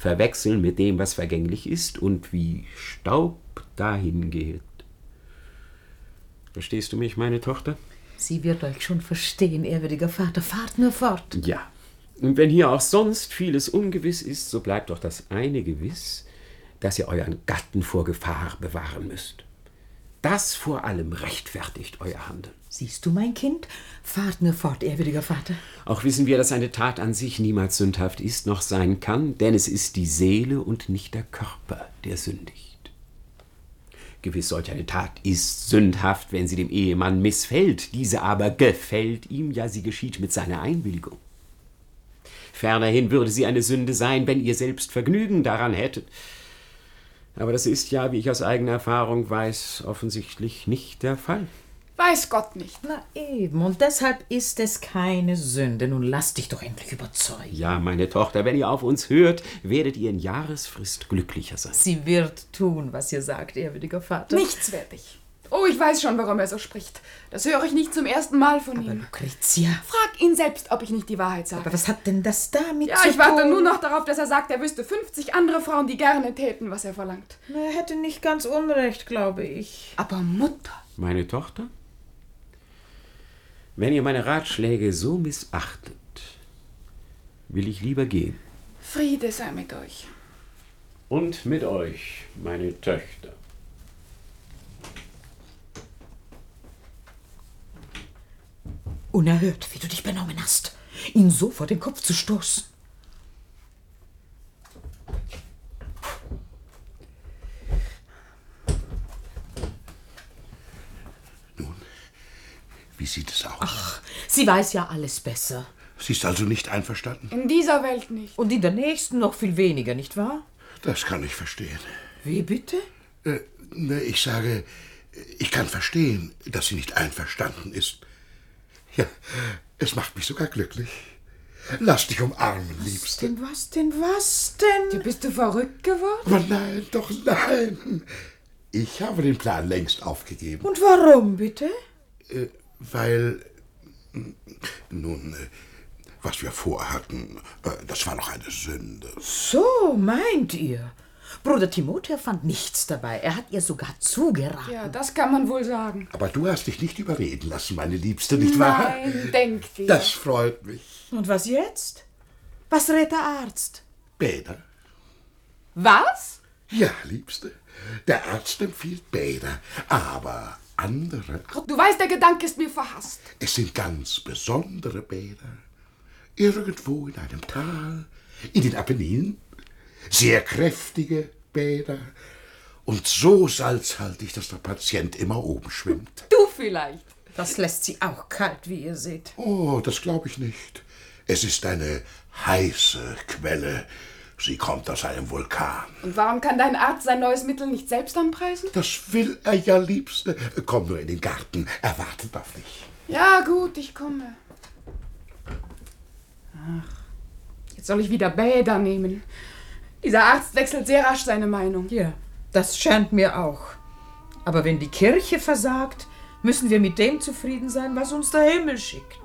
verwechseln mit dem, was vergänglich ist und wie Staub dahin geht. Verstehst du mich, meine Tochter? Sie wird euch schon verstehen, ehrwürdiger Vater. Fahrt nur fort. Ja. Und wenn hier auch sonst vieles ungewiss ist, so bleibt doch das eine gewiss, dass ihr euren Gatten vor Gefahr bewahren müsst. Das vor allem rechtfertigt euer Handeln. Siehst du, mein Kind? Fahrt nur fort, ehrwürdiger Vater. Auch wissen wir, dass eine Tat an sich niemals sündhaft ist, noch sein kann, denn es ist die Seele und nicht der Körper, der sündigt. Gewiss, solch eine Tat ist sündhaft, wenn sie dem Ehemann missfällt. Diese aber gefällt ihm, ja, sie geschieht mit seiner Einwilligung. Fernerhin würde sie eine Sünde sein, wenn ihr selbst Vergnügen daran hättet. Aber das ist ja, wie ich aus eigener Erfahrung weiß, offensichtlich nicht der Fall. Weiß Gott nicht. Na eben, und deshalb ist es keine Sünde. Nun lass dich doch endlich überzeugen. Ja, meine Tochter, wenn ihr auf uns hört, werdet ihr in Jahresfrist glücklicher sein. Sie wird tun, was ihr sagt, ehrwürdiger Vater. Nichtswertig. Oh, ich weiß schon, warum er so spricht. Das höre ich nicht zum ersten Mal von ihm. Lucretia. Frag ihn selbst, ob ich nicht die Wahrheit sage. Aber was hat denn das damit ja, zu tun? Ich warte nur noch darauf, dass er sagt, er wüsste 50 andere Frauen, die gerne täten, was er verlangt. Er hätte nicht ganz unrecht, glaube ich. Aber Mutter. Meine Tochter? Wenn ihr meine Ratschläge so missachtet, will ich lieber gehen. Friede sei mit euch. Und mit euch, meine Töchter. Unerhört, wie du dich benommen hast, ihn so vor den Kopf zu stoßen. Wie sieht es aus? Ach, sie weiß ja alles besser. Sie ist also nicht einverstanden? In dieser Welt nicht. Und in der nächsten noch viel weniger, nicht wahr? Das kann ich verstehen. Wie bitte? Ich sage, ich kann verstehen, dass sie nicht einverstanden ist. Ja, es macht mich sogar glücklich. Lass dich umarmen, Liebste. Was denn? Bist du verrückt geworden? Aber nein, doch nein. Ich habe den Plan längst aufgegeben. Und warum, bitte? Weil, nun, was wir vorhatten, das war noch eine Sünde. So meint ihr? Bruder Timotheus fand nichts dabei. Er hat ihr sogar zugeraten. Ja, das kann man wohl sagen. Aber du hast dich nicht überreden lassen, meine Liebste, nicht wahr? Nein, denk dir. Das freut mich. Und was jetzt? Was rät der Arzt? Bäder. Was? Ja, Liebste, der Arzt empfiehlt Bäder, aber andere. Du weißt, der Gedanke ist mir verhasst. Es sind ganz besondere Bäder. Irgendwo in einem Tal, in den Apenninen. Sehr kräftige Bäder. Und so salzhaltig, dass der Patient immer oben schwimmt. Du vielleicht. Das lässt sie auch kalt, wie ihr seht. Oh, das glaube ich nicht. Es ist eine heiße Quelle. Sie kommt aus einem Vulkan. Und warum kann dein Arzt sein neues Mittel nicht selbst anpreisen? Das will er ja, Liebste. Komm nur in den Garten. Er wartet auf dich. Ja, gut, ich komme. Ach, jetzt soll ich wieder Bäder nehmen. Dieser Arzt wechselt sehr rasch seine Meinung. Ja, das scheint mir auch. Aber wenn die Kirche versagt, müssen wir mit dem zufrieden sein, was uns der Himmel schickt.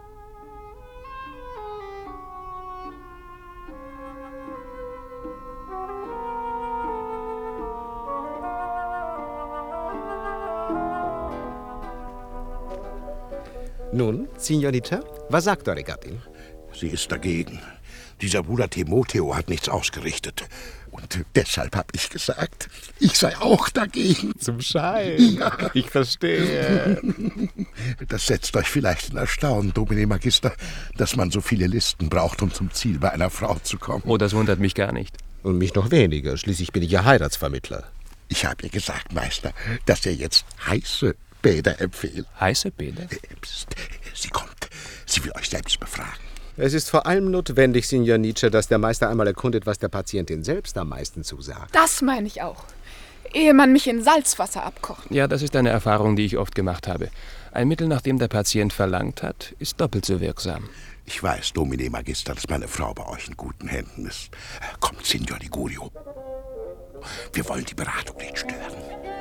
Nun, Signorita, was sagt eure Gattin? Sie ist dagegen. Dieser Bruder Timotheus hat nichts ausgerichtet. Und deshalb habe ich gesagt, ich sei auch dagegen. Zum Schein. Ja. Ich verstehe. Das setzt euch vielleicht in Erstaunen, Domine Magister, dass man so viele Listen braucht, um zum Ziel bei einer Frau zu kommen. Oh, das wundert mich gar nicht. Und mich noch weniger. Schließlich bin ich ja Heiratsvermittler. Ich habe ihr gesagt, Meister, dass er jetzt heiße Bäder empfiehlt. Heiße Bäder? Psst, sie kommt. Sie will euch selbst befragen. Es ist vor allem notwendig, Signor Nietzsche, dass der Meister einmal erkundet, was der Patientin selbst am meisten zusagt. Das meine ich auch. Ehe man mich in Salzwasser abkocht. Ja, das ist eine Erfahrung, die ich oft gemacht habe. Ein Mittel, nach dem der Patient verlangt hat, ist doppelt so wirksam. Ich weiß, Domine Magister, dass meine Frau bei euch in guten Händen ist. Kommt, Signor Ligurio. Wir wollen die Beratung nicht stören.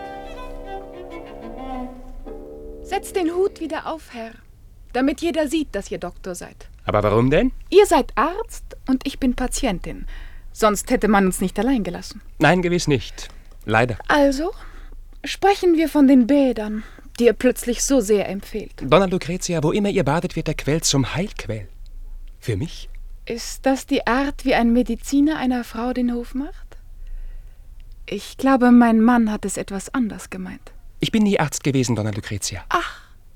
Setzt den Hut wieder auf, Herr, damit jeder sieht, dass ihr Doktor seid. Aber warum denn? Ihr seid Arzt und ich bin Patientin. Sonst hätte man uns nicht allein gelassen. Nein, gewiss nicht. Leider. Also, sprechen wir von den Bädern, die ihr plötzlich so sehr empfehlt. Donna Lucretia, wo immer ihr badet, wird der Quell zum Heilquell. Für mich? Ist das die Art, wie ein Mediziner einer Frau den Hof macht? Ich glaube, mein Mann hat es etwas anders gemeint. Ich bin nie Arzt gewesen, Donna Lucretia. Ach,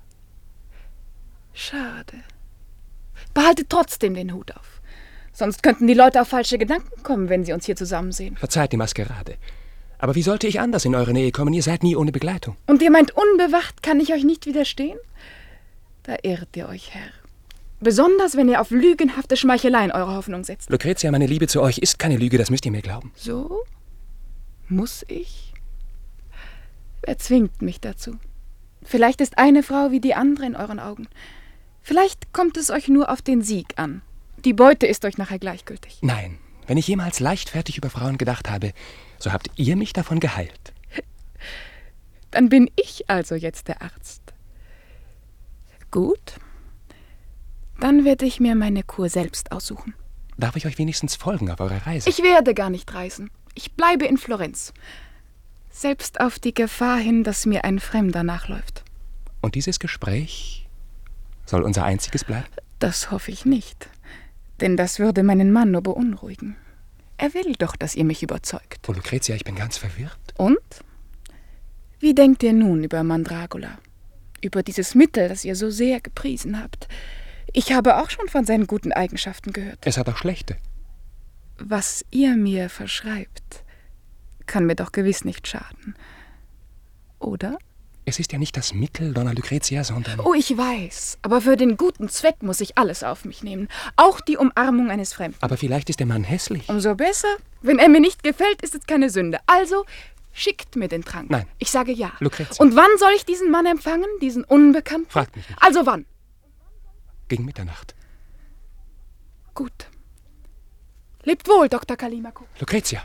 schade. Behaltet trotzdem den Hut auf. Sonst könnten die Leute auf falsche Gedanken kommen, wenn sie uns hier zusammen sehen. Verzeiht die Maskerade. Aber wie sollte ich anders in eure Nähe kommen? Ihr seid nie ohne Begleitung. Und ihr meint, unbewacht kann ich euch nicht widerstehen? Da irrt ihr euch, Herr. Besonders, wenn ihr auf lügenhafte Schmeicheleien eure Hoffnung setzt. Lucretia, meine Liebe zu euch ist keine Lüge, das müsst ihr mir glauben. So? Muss ich? Wer zwingt mich dazu? Vielleicht ist eine Frau wie die andere in euren Augen. Vielleicht kommt es euch nur auf den Sieg an. Die Beute ist euch nachher gleichgültig. Nein, wenn ich jemals leichtfertig über Frauen gedacht habe, so habt ihr mich davon geheilt. Dann bin ich also jetzt der Arzt. Gut. Dann werde ich mir meine Kur selbst aussuchen. Darf ich euch wenigstens folgen auf eurer Reise? Ich werde gar nicht reisen. Ich bleibe in Florenz. Selbst auf die Gefahr hin, dass mir ein Fremder nachläuft. Und dieses Gespräch soll unser einziges bleiben? Das hoffe ich nicht. Denn das würde meinen Mann nur beunruhigen. Er will doch, dass ihr mich überzeugt. Oh, Lucretia, ich bin ganz verwirrt. Und? Wie denkt ihr nun über Mandragola? Über dieses Mittel, das ihr so sehr gepriesen habt? Ich habe auch schon von seinen guten Eigenschaften gehört. Es hat auch schlechte. Was ihr mir verschreibt, kann mir doch gewiss nicht schaden. Oder? Es ist ja nicht das Mittel, Donna Lucretia, sondern... Oh, ich weiß. Aber für den guten Zweck muss ich alles auf mich nehmen. Auch die Umarmung eines Fremden. Aber vielleicht ist der Mann hässlich. Umso besser. Wenn er mir nicht gefällt, ist es keine Sünde. Also, schickt mir den Trank. Nein. Ich sage ja. Lucretia. Und wann soll ich diesen Mann empfangen? Diesen Unbekannten? Fragt mich nicht. Also wann? Gegen Mitternacht. Gut. Lebt wohl, Dr. Callimaco. Lucretia.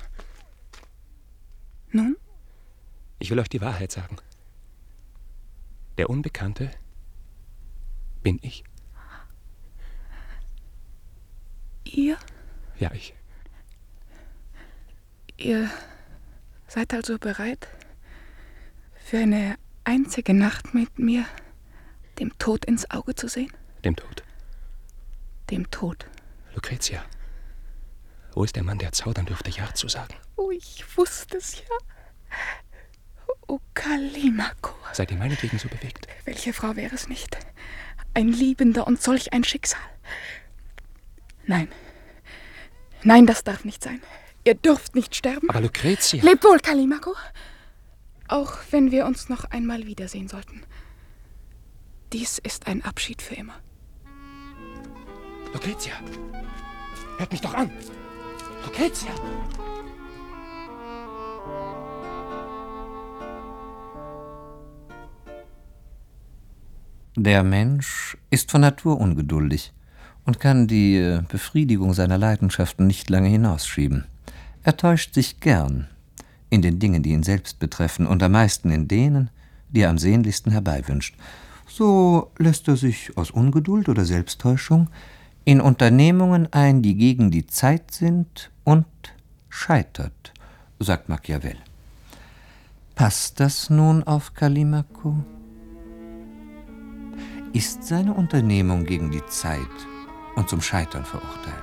Nun? Ich will euch die Wahrheit sagen. Der Unbekannte bin ich. Ihr? Ja, ich. Ihr seid also bereit, für eine einzige Nacht mit mir dem Tod ins Auge zu sehen? Dem Tod. Dem Tod. Lucretia, wo ist der Mann, der zaudern dürfte, Ja zu sagen? Oh, ich wusste es ja. Oh, Callimaco. Seid ihr meinetwegen so bewegt? Welche Frau wäre es nicht? Ein Liebender und solch ein Schicksal. Nein. Nein, das darf nicht sein. Ihr dürft nicht sterben. Aber Lucretia... Lebt wohl, Callimaco. Auch wenn wir uns noch einmal wiedersehen sollten. Dies ist ein Abschied für immer. Lucretia, hört mich doch an. Lucretia. Der Mensch ist von Natur ungeduldig und kann die Befriedigung seiner Leidenschaften nicht lange hinausschieben. Er täuscht sich gern in den Dingen, die ihn selbst betreffen, und am meisten in denen, die er am sehnlichsten herbeiwünscht. So lässt er sich aus Ungeduld oder Selbsttäuschung in Unternehmungen ein, die gegen die Zeit sind, und scheitert, sagt Machiavel. Passt das nun auf Callimaco? Ist seine Unternehmung gegen die Zeit und zum Scheitern verurteilt?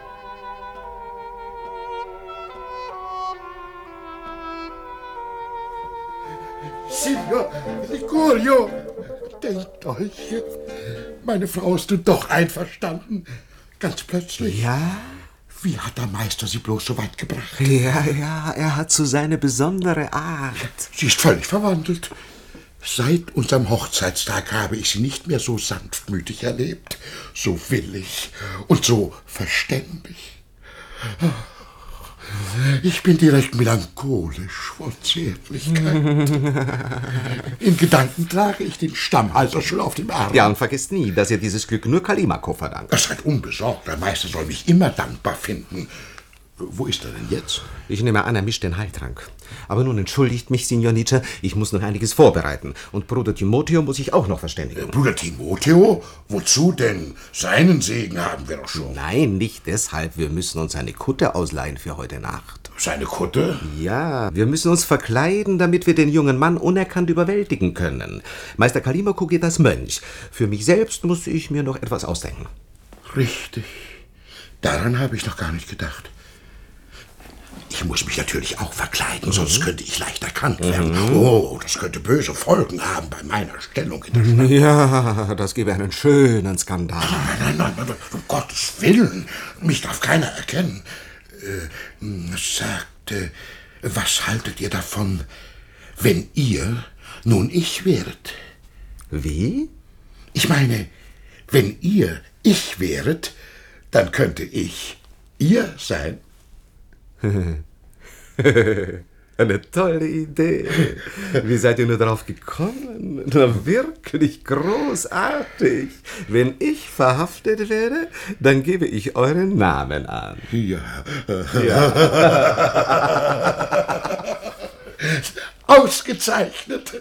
Signor Licurio, denkt euch, meine Frau ist nun doch einverstanden. Ganz plötzlich. Ja? Wie hat der Meister sie bloß so weit gebracht? Ja, er hat so seine besondere Art. Sie ist völlig verwandelt. Seit unserem Hochzeitstag habe ich sie nicht mehr so sanftmütig erlebt, so willig und so verständig. Ich bin direkt melancholisch vor Zärtlichkeit. In Gedanken trage ich den Stammhalter schon auf dem Arm. Ja, und vergesst nie, dass ihr dieses Glück nur Callimaco verdankt. Seid unbesorgt, der Meister soll mich immer dankbar finden. Wo ist er denn jetzt? Ich nehme an, er mischt den Heiltrank. Aber nun entschuldigt mich, Signor Nietzsche, ich muss noch einiges vorbereiten. Und Bruder Timoteo muss ich auch noch verständigen. Bruder Timoteo? Wozu denn? Seinen Segen haben wir doch schon. Nein, nicht deshalb. Wir müssen uns eine Kutte ausleihen für heute Nacht. Seine Kutte? Ja, wir müssen uns verkleiden, damit wir den jungen Mann unerkannt überwältigen können. Meister Kalimako geht als Mönch. Für mich selbst muss ich mir noch etwas ausdenken. Richtig. Daran habe ich noch gar nicht gedacht. Ich muss mich natürlich auch verkleiden, sonst könnte ich leicht erkannt werden. Oh, das könnte böse Folgen haben bei meiner Stellung in der Stadt. Ja, das gäbe einen schönen Skandal. Nein, um Gottes Willen. Mich darf keiner erkennen. Sagt, was haltet ihr davon, wenn ihr nun ich wäret? Wie? Ich meine, wenn ihr ich wäret, dann könnte ich ihr sein. Eine tolle Idee. Wie seid ihr nur darauf gekommen? Na, wirklich großartig. Wenn ich verhaftet werde, dann gebe ich euren Namen an. Ja. Ausgezeichnet.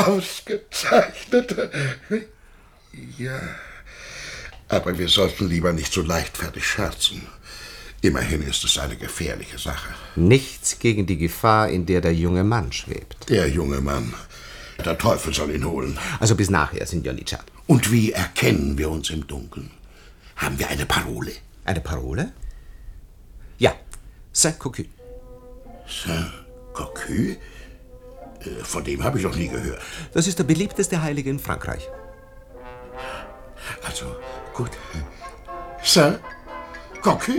Ja. Aber wir sollten lieber nicht so leichtfertig scherzen. Immerhin ist es eine gefährliche Sache. Nichts gegen die Gefahr, in der der junge Mann schwebt. Der junge Mann. Der Teufel soll ihn holen. Also bis nachher, Signor Nietzsche. Und wie erkennen wir uns im Dunkeln? Haben wir eine Parole? Eine Parole? Ja, Saint-Cocu. Saint-Cocu? Von dem habe ich noch nie gehört. Das ist der beliebteste Heilige in Frankreich. Also, gut. Saint-Cocu?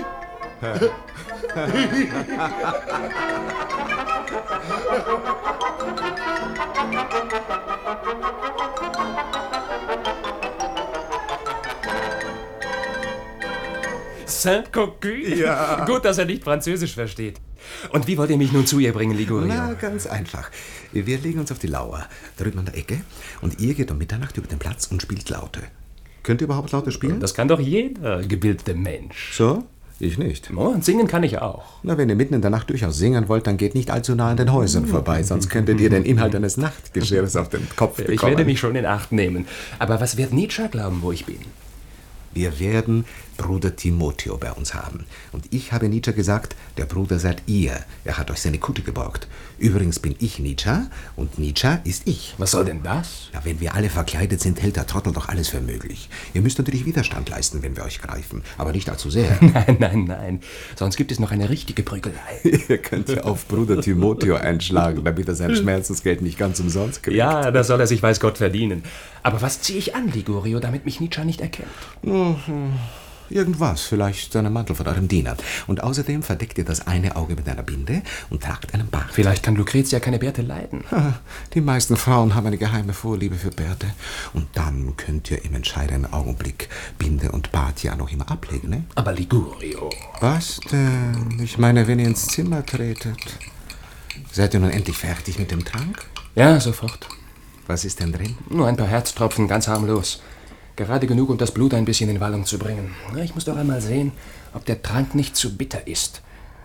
Saint-Cocu? Ja. Gut, dass er nicht Französisch versteht. Und wie wollt ihr mich nun zu ihr bringen, Ligurio? Na, ganz einfach. Wir legen uns auf die Lauer, drüben an der Ecke, und ihr geht um Mitternacht über den Platz und spielt Laute. Könnt ihr überhaupt Laute spielen? Das kann doch jeder gebildete Mensch. So? Ich nicht. Oh, und singen kann ich auch. Na, wenn ihr mitten in der Nacht durchaus singen wollt, dann geht nicht allzu nah an den Häusern vorbei, sonst könntet ihr den Inhalt eines Nachtgeschirrs auf den Kopf bekommen. Ich werde mich schon in Acht nehmen. Aber was wird Nietzsche glauben, wo ich bin? Wir werden Bruder Timoteo bei uns haben. Und ich habe Nietzsche gesagt, der Bruder seid ihr. Er hat euch seine Kutte geborgt. Übrigens bin ich Nietzsche und Nietzsche ist ich. Was soll denn das? Ja, wenn wir alle verkleidet sind, hält der Trottel doch alles für möglich. Ihr müsst natürlich Widerstand leisten, wenn wir euch greifen. Aber nicht allzu sehr. Nein. Sonst gibt es noch eine richtige Prügelei. Ihr könnt ja auf Bruder Timoteo einschlagen, damit er sein Schmerzensgeld nicht ganz umsonst kriegt. Ja, das soll er sich weiß Gott verdienen. Aber was ziehe ich an, Ligurio, damit mich Nietzsche nicht erkennt? Irgendwas, vielleicht einen Mantel von eurem Diener. Und außerdem verdeckt ihr das eine Auge mit einer Binde und tragt einen Bart. Vielleicht kann Lucretia keine Bärte leiden. Die meisten Frauen haben eine geheime Vorliebe für Bärte. Und dann könnt ihr im entscheidenden Augenblick Binde und Bart ja noch immer ablegen, ne? Aber Ligurio... Was denn? Ich meine, wenn ihr ins Zimmer tretet. Seid ihr nun endlich fertig mit dem Trank? Ja, sofort. Was ist denn drin? Nur ein paar Herztropfen, ganz harmlos. Gerade genug, um das Blut ein bisschen in Wallung zu bringen. Ich muss doch einmal sehen, ob der Trank nicht zu bitter ist.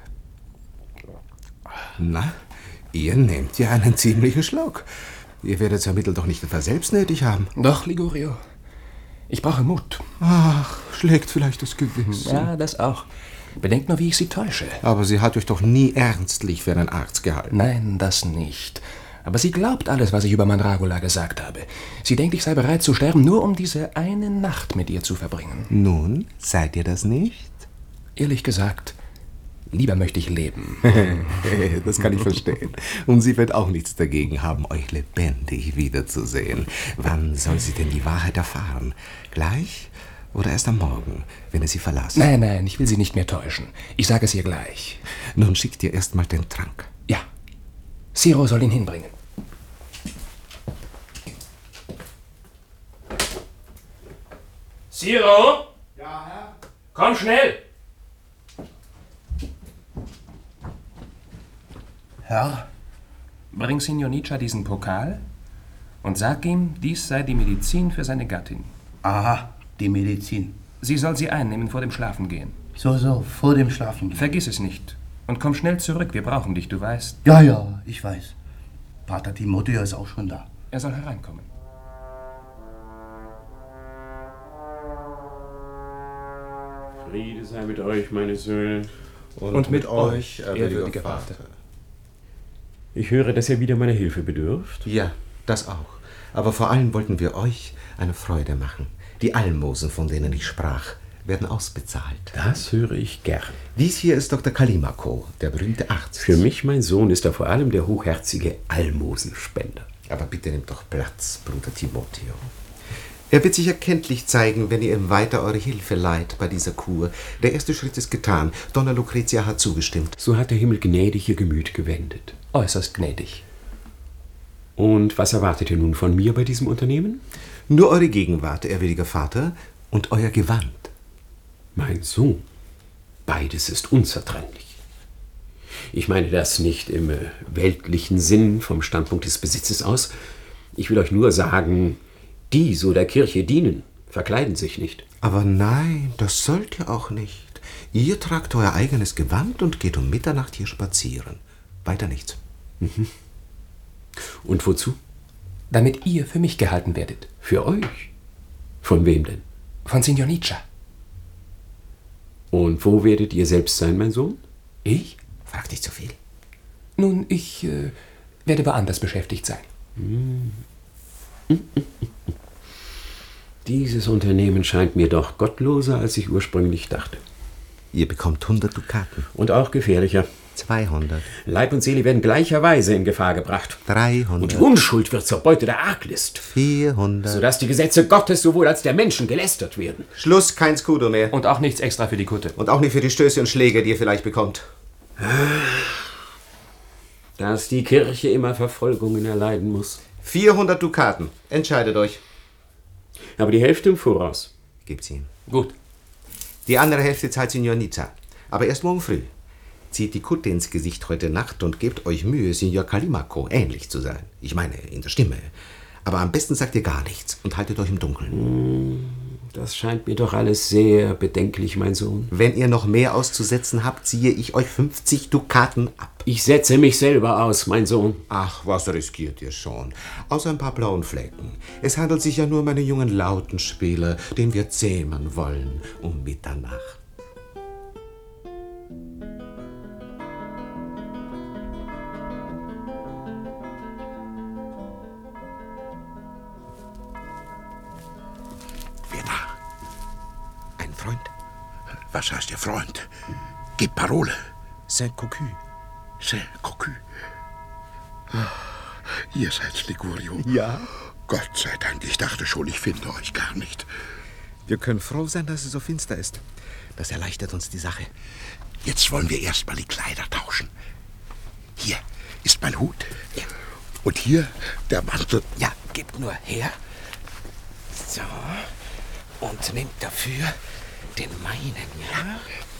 Na, ihr nehmt ja einen ziemlichen Schluck. Ihr werdet das Mittel doch nicht etwa selbst nötig haben. Doch, Ligurio. Ich brauche Mut. Ach, schlägt vielleicht das Gewissen. Ja, das auch. Bedenkt nur, wie ich sie täusche. Aber sie hat euch doch nie ernstlich für einen Arzt gehalten. Nein, das nicht. Aber sie glaubt alles, was ich über Mandragora gesagt habe. Sie denkt, ich sei bereit zu sterben, nur um diese eine Nacht mit ihr zu verbringen. Nun, seid ihr das nicht? Ehrlich gesagt, lieber möchte ich leben. Das kann ich verstehen. Und sie wird auch nichts dagegen haben, euch lebendig wiederzusehen. Wann soll sie denn die Wahrheit erfahren? Gleich oder erst am Morgen, wenn ihr sie verlasst? Nein, ich will sie nicht mehr täuschen. Ich sage es ihr gleich. Nun schickt ihr erst mal den Trank. Ja, Siro soll ihn hinbringen. Siro? Ja, Herr? Komm schnell! Herr? Bring Signor Nietzsche diesen Pokal und sag ihm, dies sei die Medizin für seine Gattin. Aha, die Medizin. Sie soll sie einnehmen vor dem Schlafengehen. So, vor dem Schlafengehen. Vergiss es nicht. Und komm schnell zurück, wir brauchen dich, du weißt. Ja, ich weiß. Pater Timotheus ist auch schon da. Er soll hereinkommen. Friede sei mit euch, meine Söhne. Und mit euch, ehrwürdiger Vater. Ich höre, dass ihr wieder meiner Hilfe bedürft. Ja, das auch. Aber vor allem wollten wir euch eine Freude machen. Die Almosen, von denen ich sprach, werden ausbezahlt. Das höre ich gern. Dies hier ist Dr. Kalimako, der berühmte Arzt. Für mich, mein Sohn, ist er vor allem der hochherzige Almosenspender. Aber bitte nehmt doch Platz, Bruder Timotheo. Er wird sich erkenntlich zeigen, wenn ihr ihm weiter eure Hilfe leiht bei dieser Kur. Der erste Schritt ist getan. Donna Lucretia hat zugestimmt. So hat der Himmel gnädig ihr Gemüt gewendet. Äußerst gnädig. Und was erwartet ihr nun von mir bei diesem Unternehmen? Nur eure Gegenwart, ehrwürdiger Vater, und euer Gewand. Mein Sohn, beides ist unzertrennlich. Ich meine das nicht im weltlichen Sinn vom Standpunkt des Besitzes aus. Ich will euch nur sagen, die so der Kirche dienen, verkleiden sich nicht. Aber nein, das sollt ihr auch nicht. Ihr tragt euer eigenes Gewand und geht um Mitternacht hier spazieren. Weiter nichts. Mhm. Und wozu? Damit ihr für mich gehalten werdet. Für euch? Von wem denn? Von Signor Nietzsche. Und wo werdet ihr selbst sein, mein Sohn? Ich? Frag nicht zu viel. Nun, ich werde woanders beschäftigt sein. Dieses Unternehmen scheint mir doch gottloser, als ich ursprünglich dachte. Ihr bekommt 100 Dukaten. Und auch gefährlicher. 200. Leib und Seele werden gleicherweise in Gefahr gebracht. 300. Und die Unschuld wird zur Beute der Arglist. 400. Sodass die Gesetze Gottes sowohl als der Menschen gelästert werden. Schluss, kein Scudo mehr. Und auch nichts extra für die Kutte. Und auch nicht für die Stöße und Schläge, die ihr vielleicht bekommt. Dass die Kirche immer Verfolgungen erleiden muss. 400 Dukaten. Entscheidet euch. Aber die Hälfte im Voraus. Gebt's ihm. Gut. Die andere Hälfte zahlt Signor Nietzsche. Aber erst morgen früh. Zieht die Kutte ins Gesicht heute Nacht und gebt euch Mühe, Signor Kalimako ähnlich zu sein. Ich meine, in der Stimme. Aber am besten sagt ihr gar nichts und haltet euch im Dunkeln. Das scheint mir doch alles sehr bedenklich, mein Sohn. Wenn ihr noch mehr auszusetzen habt, ziehe ich euch 50 Dukaten ab. Ich setze mich selber aus, mein Sohn. Ach, was riskiert ihr schon? Außer ein paar blauen Flecken. Es handelt sich ja nur um einen jungen Lautenspieler, den wir zähmen wollen um Mitternacht. Was heißt Ihr Freund? Gib Parole. Saint-Cocu. Saint-Cocu. Ihr seid's, Ligurio. Ja. Gott sei Dank, ich dachte schon, ich finde euch gar nicht. Wir können froh sein, dass es so finster ist. Das erleichtert uns die Sache. Jetzt wollen wir erst mal die Kleider tauschen. Hier ist mein Hut. Ja. Und hier der Mantel. Ja, gebt nur her. So. Und nehmt dafür den meinen, ja?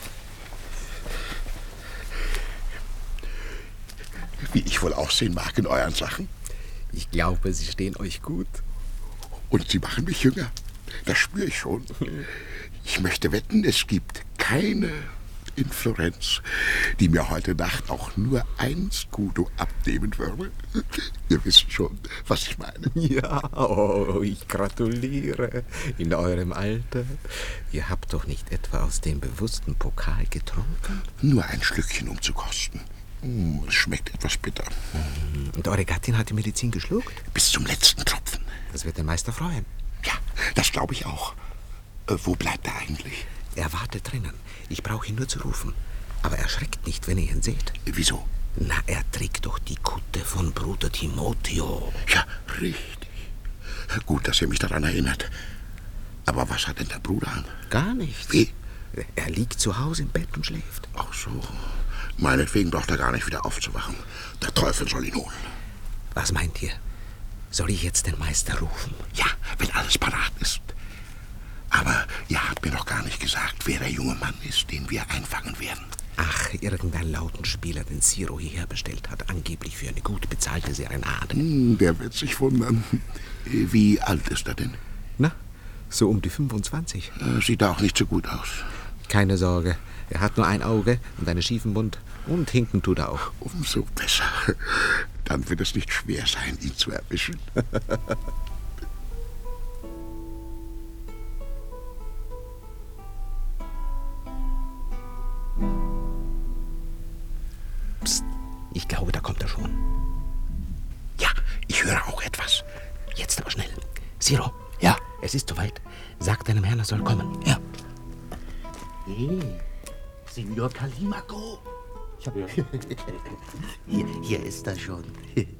Wie ich wohl aussehen mag in euren Sachen. Ich glaube, sie stehen euch gut. Und sie machen mich jünger. Das spüre ich schon. Ich möchte wetten, es gibt keine in Florenz, die mir heute Nacht auch nur ein Scudo abnehmen würde. Ihr wisst schon, was ich meine. Ja, oh, ich gratuliere. In eurem Alter. Ihr habt doch nicht etwa aus dem bewussten Pokal getrunken? Nur ein Schlückchen, um zu kosten. Es schmeckt etwas bitter. Und eure Gattin hat die Medizin geschluckt? Bis zum letzten Tropfen. Das wird den Meister freuen. Ja, das glaube ich auch. Wo bleibt er eigentlich? Er wartet drinnen. Ich brauche ihn nur zu rufen. Aber erschreckt nicht, wenn ihr ihn seht. Wieso? Na, er trägt doch die Kutte von Bruder Timotheo. Ja, richtig. Gut, dass ihr mich daran erinnert. Aber was hat denn der Bruder an? Gar nichts. Wie? Er liegt zu Hause im Bett und schläft. Ach so. Meinetwegen braucht er gar nicht wieder aufzuwachen. Der Teufel soll ihn holen. Was meint ihr? Soll ich jetzt den Meister rufen? Ja, wenn alles parat ist. Aber ihr habt mir noch gar nicht gesagt, wer der junge Mann ist, den wir einfangen werden. Ach, irgendein Lautenspieler, den Ciro hierher bestellt hat, angeblich für eine gut bezahlte Serenade. Der wird sich wundern. Wie alt ist er denn? Na, So um die 25. Sieht auch nicht so gut aus. Keine Sorge, er hat nur ein Auge und einen schiefen Mund. Und hinken tut er auch. Umso besser. Dann wird es nicht schwer sein, ihn zu erwischen. Psst, ich glaube, da kommt er schon. Ja, ich höre auch etwas. Jetzt aber schnell. Siro. Ja? Es ist soweit. Sag deinem Herrn, er soll kommen. Ja. Hey, Signor Callimaco. Hier ist er schon.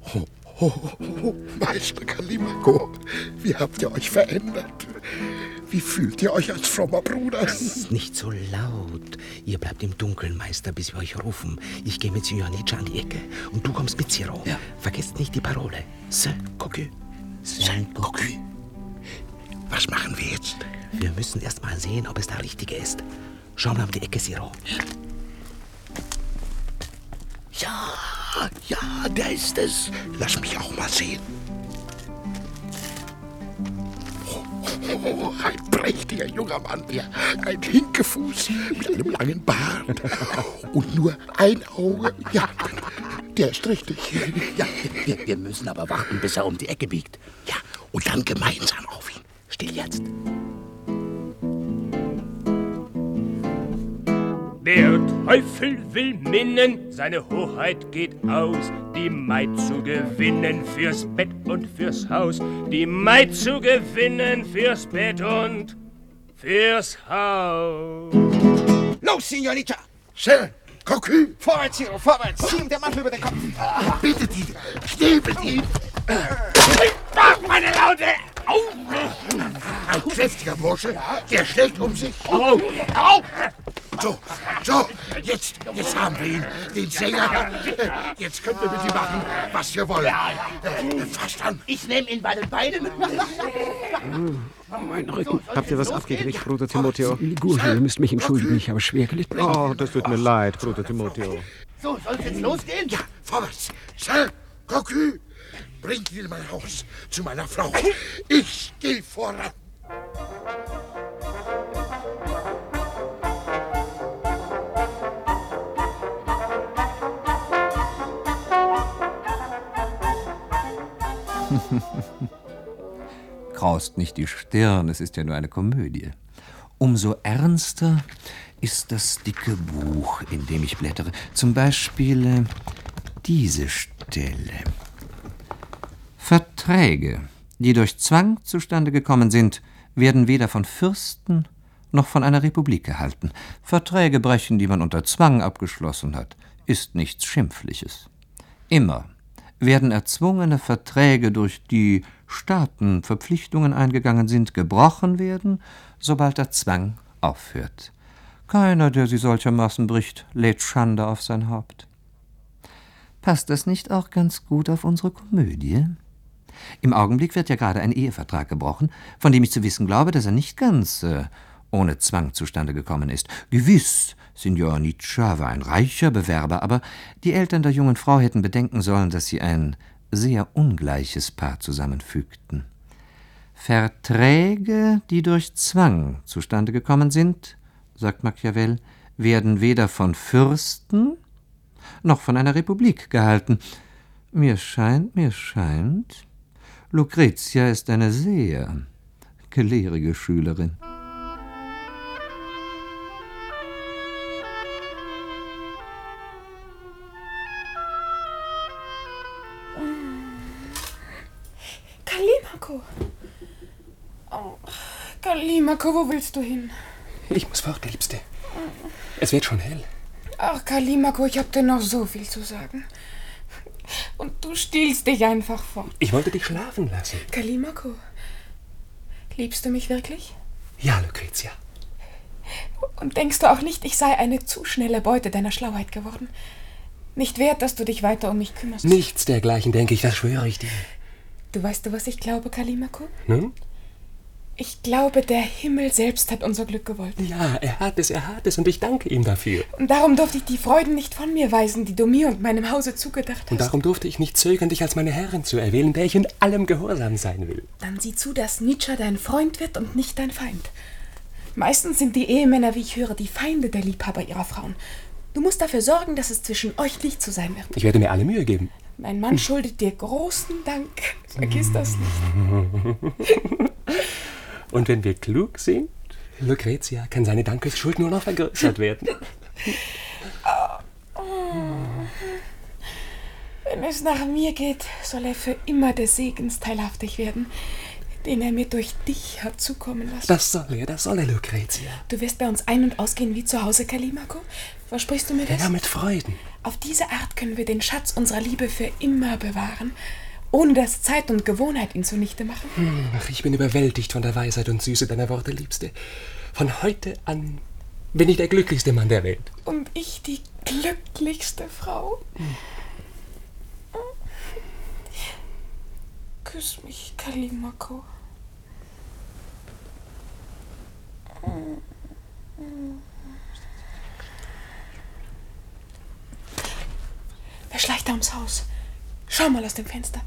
Meister Callimaco, wie habt ihr euch verändert? Wie fühlt ihr euch als frommer Bruder? Nicht so laut. Ihr bleibt im Dunkeln, Meister, bis wir euch rufen. Ich gehe mit Signor Nietzsche an die Ecke. Und du kommst mit, Siro. Ja. Vergesst nicht die Parole. Saint-Cocu. Saint-Cocu. Was machen wir jetzt? Wir müssen erst mal sehen, ob es der Richtige ist. Schau mal um die Ecke, Siro. Ja, der ist es. Lass mich auch mal sehen. Ein prächtiger junger Mann. Ja. Ein Hinkefuß mit einem langen Bart. Und nur ein Auge. Ja, der ist richtig. Ja, wir müssen aber warten, bis er um die Ecke biegt. Ja, und dann gemeinsam auf ihn. Still jetzt. Der Teufel will minnen, seine Hoheit geht aus, die Maid zu gewinnen fürs Bett und fürs Haus, die Maid zu gewinnen fürs Bett und fürs Haus. Los, Signor Nietzsche! Sir, Cocu! Vorwärts, Siro, vorwärts! Zieh ihm den Mantel über den Kopf! Bittet ihn! Knebelt ihn! Meine Laute! Ein kräftiger Bursche, der schlägt um sich. So, jetzt haben wir ihn, den Sänger. Jetzt können wir mit ihm machen, was wir wollen. Fasst an. Ich nehme ihn bei den Beinen. Mein Rücken. Habt ihr was abgekriegt, Bruder Timotheo? Ligurchen, ihr müsst mich entschuldigen, ich habe schwer gelitten. Oh, das tut mir leid, Bruder Timotheo. So, soll es jetzt losgehen? Ja, vorwärts. Sir, Cocu, bringt ihn in mein Haus, zu meiner Frau. Ich gehe voran. Kraust nicht die Stirn, es ist ja nur eine Komödie. Umso ernster ist das dicke Buch, in dem ich blättere. Zum Beispiel diese Stelle. Verträge, die durch Zwang zustande gekommen sind, werden weder von Fürsten noch von einer Republik gehalten. Verträge brechen, die man unter Zwang abgeschlossen hat, ist nichts Schimpfliches. Immer werden erzwungene Verträge, durch die Staaten Verpflichtungen eingegangen sind, gebrochen werden, sobald der Zwang aufhört. Keiner, der sie solchermaßen bricht, lädt Schande auf sein Haupt. Passt das nicht auch ganz gut auf unsere Komödie? Im Augenblick wird ja gerade ein Ehevertrag gebrochen, von dem ich zu wissen glaube, dass er nicht ganz ohne Zwang zustande gekommen ist. Gewiss, Signor Nietzsche war ein reicher Bewerber, aber die Eltern der jungen Frau hätten bedenken sollen, dass sie ein sehr ungleiches Paar zusammenfügten. Verträge, die durch Zwang zustande gekommen sind, sagt Machiavel, werden weder von Fürsten noch von einer Republik gehalten. Mir scheint, Lucretia ist eine sehr gelehrige Schülerin. Callimaco! Oh, Callimaco, wo willst du hin? Ich muss fort, Liebste. Es wird schon hell. Ach, Callimaco, ich hab dir noch so viel zu sagen. Und du stiehlst dich einfach fort. Ich wollte dich schlafen lassen. Callimaco, liebst du mich wirklich? Ja, Lucretia. Und denkst du auch nicht, ich sei eine zu schnelle Beute deiner Schlauheit geworden? Nicht wert, dass du dich weiter um mich kümmerst? Nichts dergleichen, denke ich, das schwöre ich dir. Du weißt, was ich glaube, Callimaco? Nun? Ich glaube, der Himmel selbst hat unser Glück gewollt. Ja, er hat es und ich danke ihm dafür. Und darum durfte ich die Freuden nicht von mir weisen, die du mir und meinem Hause zugedacht hast. Und darum durfte ich nicht zögern, dich als meine Herrin zu erwählen, der ich in allem gehorsam sein will. Dann sieh zu, dass Nietzsche dein Freund wird und nicht dein Feind. Meistens sind die Ehemänner, wie ich höre, die Feinde der Liebhaber ihrer Frauen. Du musst dafür sorgen, dass es zwischen euch nicht so sein wird. Ich werde mir alle Mühe geben. Mein Mann schuldet dir großen Dank. Vergiss das nicht. Und wenn wir klug sind, Lucretia, kann seine Dankesschuld nur noch vergrößert werden. Wenn es nach mir geht, soll er für immer des Segens teilhaftig werden, den er mir durch dich hat zukommen lassen. Das soll er, Lucretia. Du wirst bei uns ein- und ausgehen wie zu Hause, Kalimako? Versprichst du mir das? Ja, mit Freuden. Auf diese Art können wir den Schatz unserer Liebe für immer bewahren, ohne dass Zeit und Gewohnheit ihn zunichte machen. Ach, ich bin überwältigt von der Weisheit und Süße deiner Worte, Liebste. Von heute an bin ich der glücklichste Mann der Welt. Und ich die glücklichste Frau. Küss mich, Kalimako. Wer schleicht da ums Haus? Schau mal aus dem Fenster.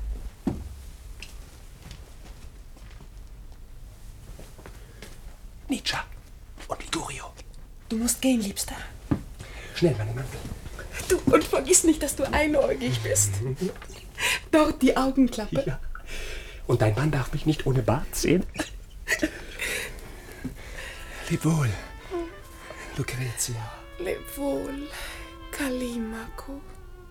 Nietzsche und Ligurio. Du musst gehen, Liebster. Schnell, meine Mantel. Du, und vergiss nicht, dass du einäugig bist. Dort die Augenklappe. Ja. Und dein Mann darf mich nicht ohne Bart sehen. Leb wohl, Lucretia. Leb wohl, Kalimako.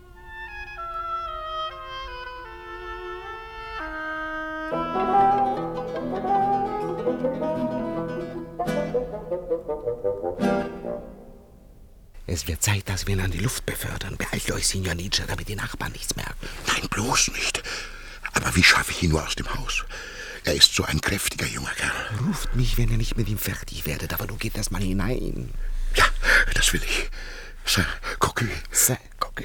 Es wird Zeit, dass wir ihn an die Luft befördern. Beeilt euch, Signor Nietzsche, damit die Nachbarn nichts merken. Nein, bloß nicht. Aber wie schaffe ich ihn nur aus dem Haus? Er ist so ein kräftiger junger Kerl. Ruft mich, wenn ihr nicht mit ihm fertig werdet, aber du geht erst mal hinein. Ja, das will ich. Saint-Cocu. Saint-Cocu.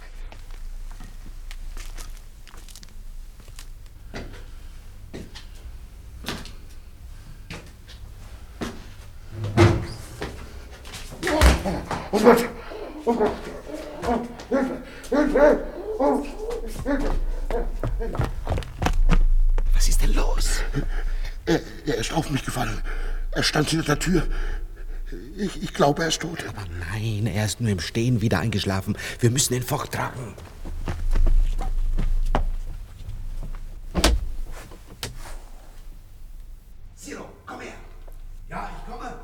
Oh Gott! Oh Gott! Hilfe! Hilfe! Was ist denn los? Er ist auf mich gefallen. Er stand hinter der Tür. Ich glaube, er ist tot. Aber nein, er ist nur im Stehen wieder eingeschlafen. Wir müssen ihn forttragen. Siro, komm her. Ja, ich komme.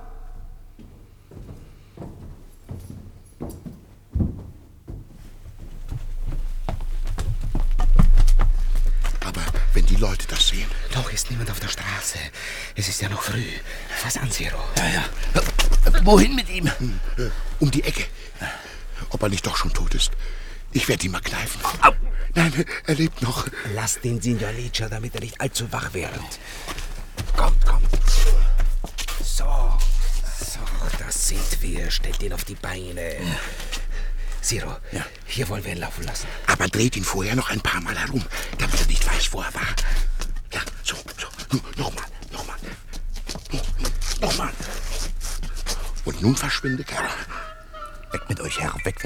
Aber wenn die Leute das sehen... Doch ist niemand auf der Straße. Es ist ja noch früh. Fass an, Siro. Ja. Wohin mit ihm? Um die Ecke. Ob er nicht doch schon tot ist. Ich werde ihn mal kneifen. Au. Nein, er lebt noch. Lass den Signor Nietzsche, damit er nicht allzu wach wird. Kommt. So, das sind wir. Stellt ihn auf die Beine. Siro, ja. Hier wollen wir ihn laufen lassen. Aber dreht ihn vorher noch ein paar Mal herum, damit er nicht weiß, wo er war. Ja, so. Nochmal. Und nun verschwinde, Kerl. Weg mit euch, Herr. Weg.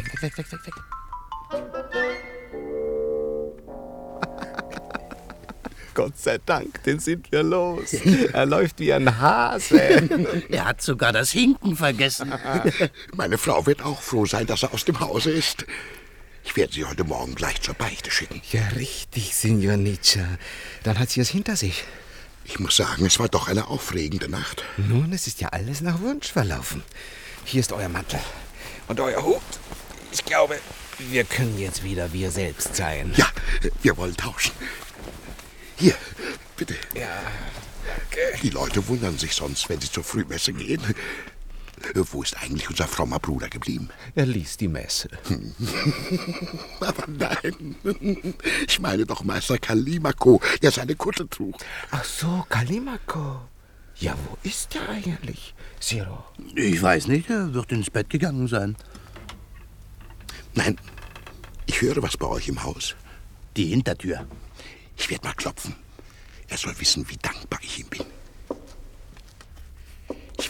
Gott sei Dank, den sind wir los. Er läuft wie ein Hase. Er hat sogar das Hinken vergessen. Meine Frau wird auch froh sein, dass er aus dem Hause ist. Ich werde sie heute Morgen gleich zur Beichte schicken. Ja, richtig, Signor Nietzsche. Dann hat sie es hinter sich. Ich muss sagen, es war doch eine aufregende Nacht. Nun, es ist ja alles nach Wunsch verlaufen. Hier ist euer Mantel und euer Hut. Ich glaube, wir können jetzt wieder wir selbst sein. Ja, wir wollen tauschen. Hier, bitte. Ja, danke. Die Leute wundern sich sonst, wenn sie zur Frühmesse gehen. Wo ist eigentlich unser frommer Bruder geblieben? Er liest die Messe. Aber nein, ich meine doch Meister Kalimako, der seine Kutte trug. Ach so, Kalimako. Ja, wo ist er eigentlich, Siro? Ich weiß nicht, er wird ins Bett gegangen sein. Nein, ich höre was bei euch im Haus. Die Hintertür. Ich werde mal klopfen. Er soll wissen, wie dankbar ich ihm bin.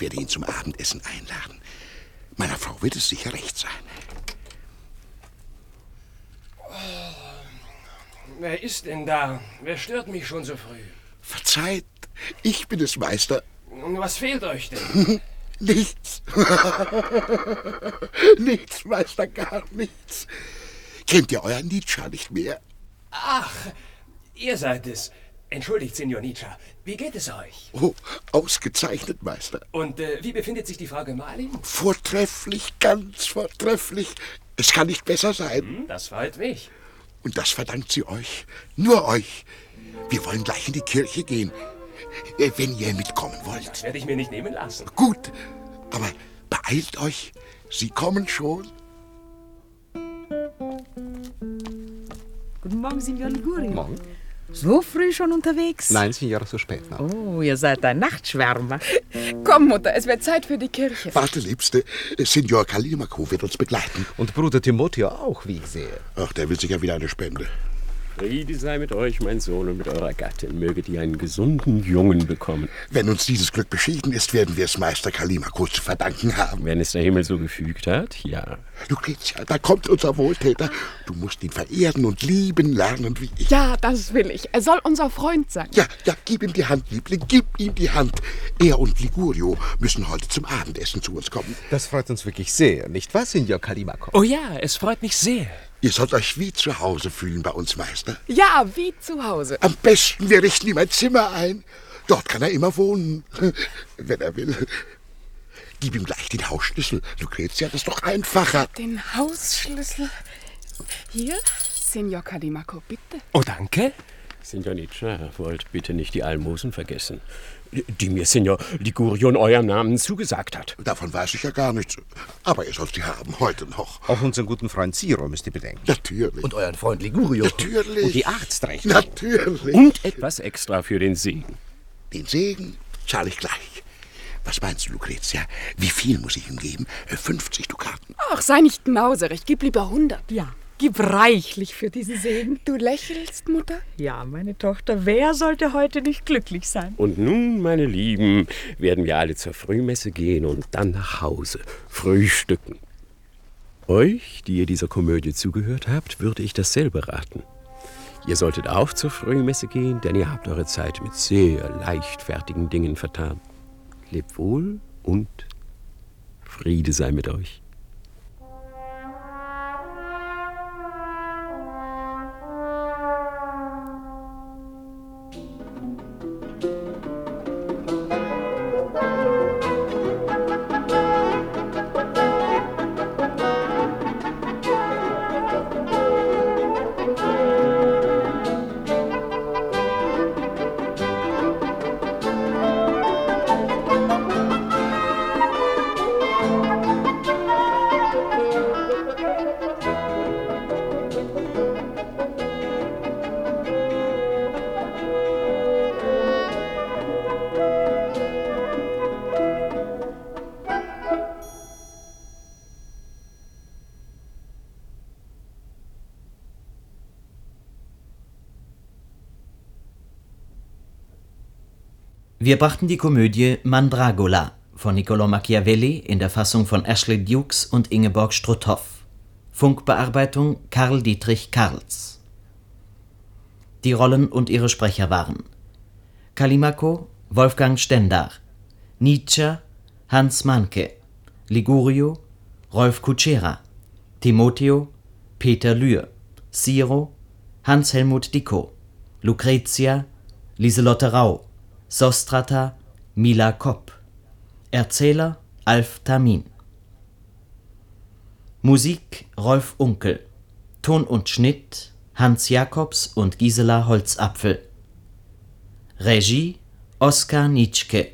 werde ihn zum Abendessen einladen. Meiner Frau wird es sicher recht sein. Wer ist denn da? Wer stört mich schon so früh? Verzeiht, ich bin es, Meister. Was fehlt euch denn? Nichts. Nichts, Meister, gar nichts. Kennt ihr euren Nietzsche nicht mehr? Ach, ihr seid es. Entschuldigt, Signor Nietzsche. Wie geht es euch? Oh, ausgezeichnet, Meister. Und wie befindet sich die Frau Gemahlin? Vortrefflich, ganz vortrefflich. Es kann nicht besser sein. Das freut mich. Und das verdankt sie euch. Nur euch. Wir wollen gleich in die Kirche gehen. Wenn ihr mitkommen wollt. Das werde ich mir nicht nehmen lassen. Gut, aber beeilt euch. Sie kommen schon. Guten Morgen, Signor Ligurio. Morgen. So früh schon unterwegs? Nein, Signora, so spät noch. Oh, ihr seid ein Nachtschwärmer. Komm, Mutter, es wird Zeit für die Kirche. Warte, Liebste. Signor Callimaco wird uns begleiten. Und Bruder Timoteo auch, wie ich sehe. Ach, der will sicher wieder eine Spende. Friede sei mit euch, mein Sohn, und mit eurer Gattin. Möget ihr einen gesunden Jungen bekommen. Wenn uns dieses Glück beschieden ist, werden wir es Meister Callimaco zu verdanken haben. Wenn es der Himmel so gefügt hat, ja. Lucretia, da kommt unser Wohltäter. Du musst ihn verehren und lieben lernen wie ich. Ja, das will ich. Er soll unser Freund sein. Ja, gib ihm die Hand, Liebling, gib ihm die Hand. Er und Ligurio müssen heute zum Abendessen zu uns kommen. Das freut uns wirklich sehr, nicht wahr, Signor Callimaco? Oh ja, es freut mich sehr. Ihr sollt euch wie zu Hause fühlen bei uns, Meister. Ja, wie zu Hause. Am besten, wir richten ihm ein Zimmer ein. Dort kann er immer wohnen, wenn er will. Gib ihm gleich den Hausschlüssel. Lucretia, das ist doch einfacher. Den Hausschlüssel. Hier, Signor Callimaco, bitte. Oh, danke. Signor Nietzsche, wollt bitte nicht die Almosen vergessen, die mir Signor Ligurio in eurem Namen zugesagt hat. Davon weiß ich ja gar nichts. Aber ihr sollt sie haben, heute noch. Auch unseren guten Freund Ciro müsst ihr bedenken. Natürlich. Und euren Freund Ligurio. Natürlich. Und die Arztrechte. Natürlich. Und etwas extra für den Segen. Den Segen zahle ich gleich. Was meinst du, Lucretia? Wie viel muss ich ihm geben? 50 Dukaten. Ach, sei nicht knauserig. Gib lieber 100. Ja, gib reichlich für diesen Segen. Du lächelst, Mutter? Ja, meine Tochter, wer sollte heute nicht glücklich sein? Und nun, meine Lieben, werden wir alle zur Frühmesse gehen und dann nach Hause frühstücken. Euch, die ihr dieser Komödie zugehört habt, würde ich dasselbe raten. Ihr solltet auch zur Frühmesse gehen, denn ihr habt eure Zeit mit sehr leichtfertigen Dingen vertan. Lebt wohl und Friede sei mit euch. Wir brachten die Komödie Mandragola von Niccolò Machiavelli in der Fassung von Ashley Dukes und Ingeborg Struthoff. Funkbearbeitung Karl Dietrich Karls. Die Rollen und ihre Sprecher waren Callimaco Wolfgang Stendar, Nietzsche Hans Mahnke, Ligurio Rolf Kutschera, Timoteo Peter Lühr, Ciro Hans-Helmut Dickow, Lucretia Lieselotte Rau, Sostrata Mila Kopp, Erzähler Alf Tamin. Musik Rolf Unkel, Ton und Schnitt Hans Jacobs und Gisela Holzapfel. Regie Oskar Nitschke.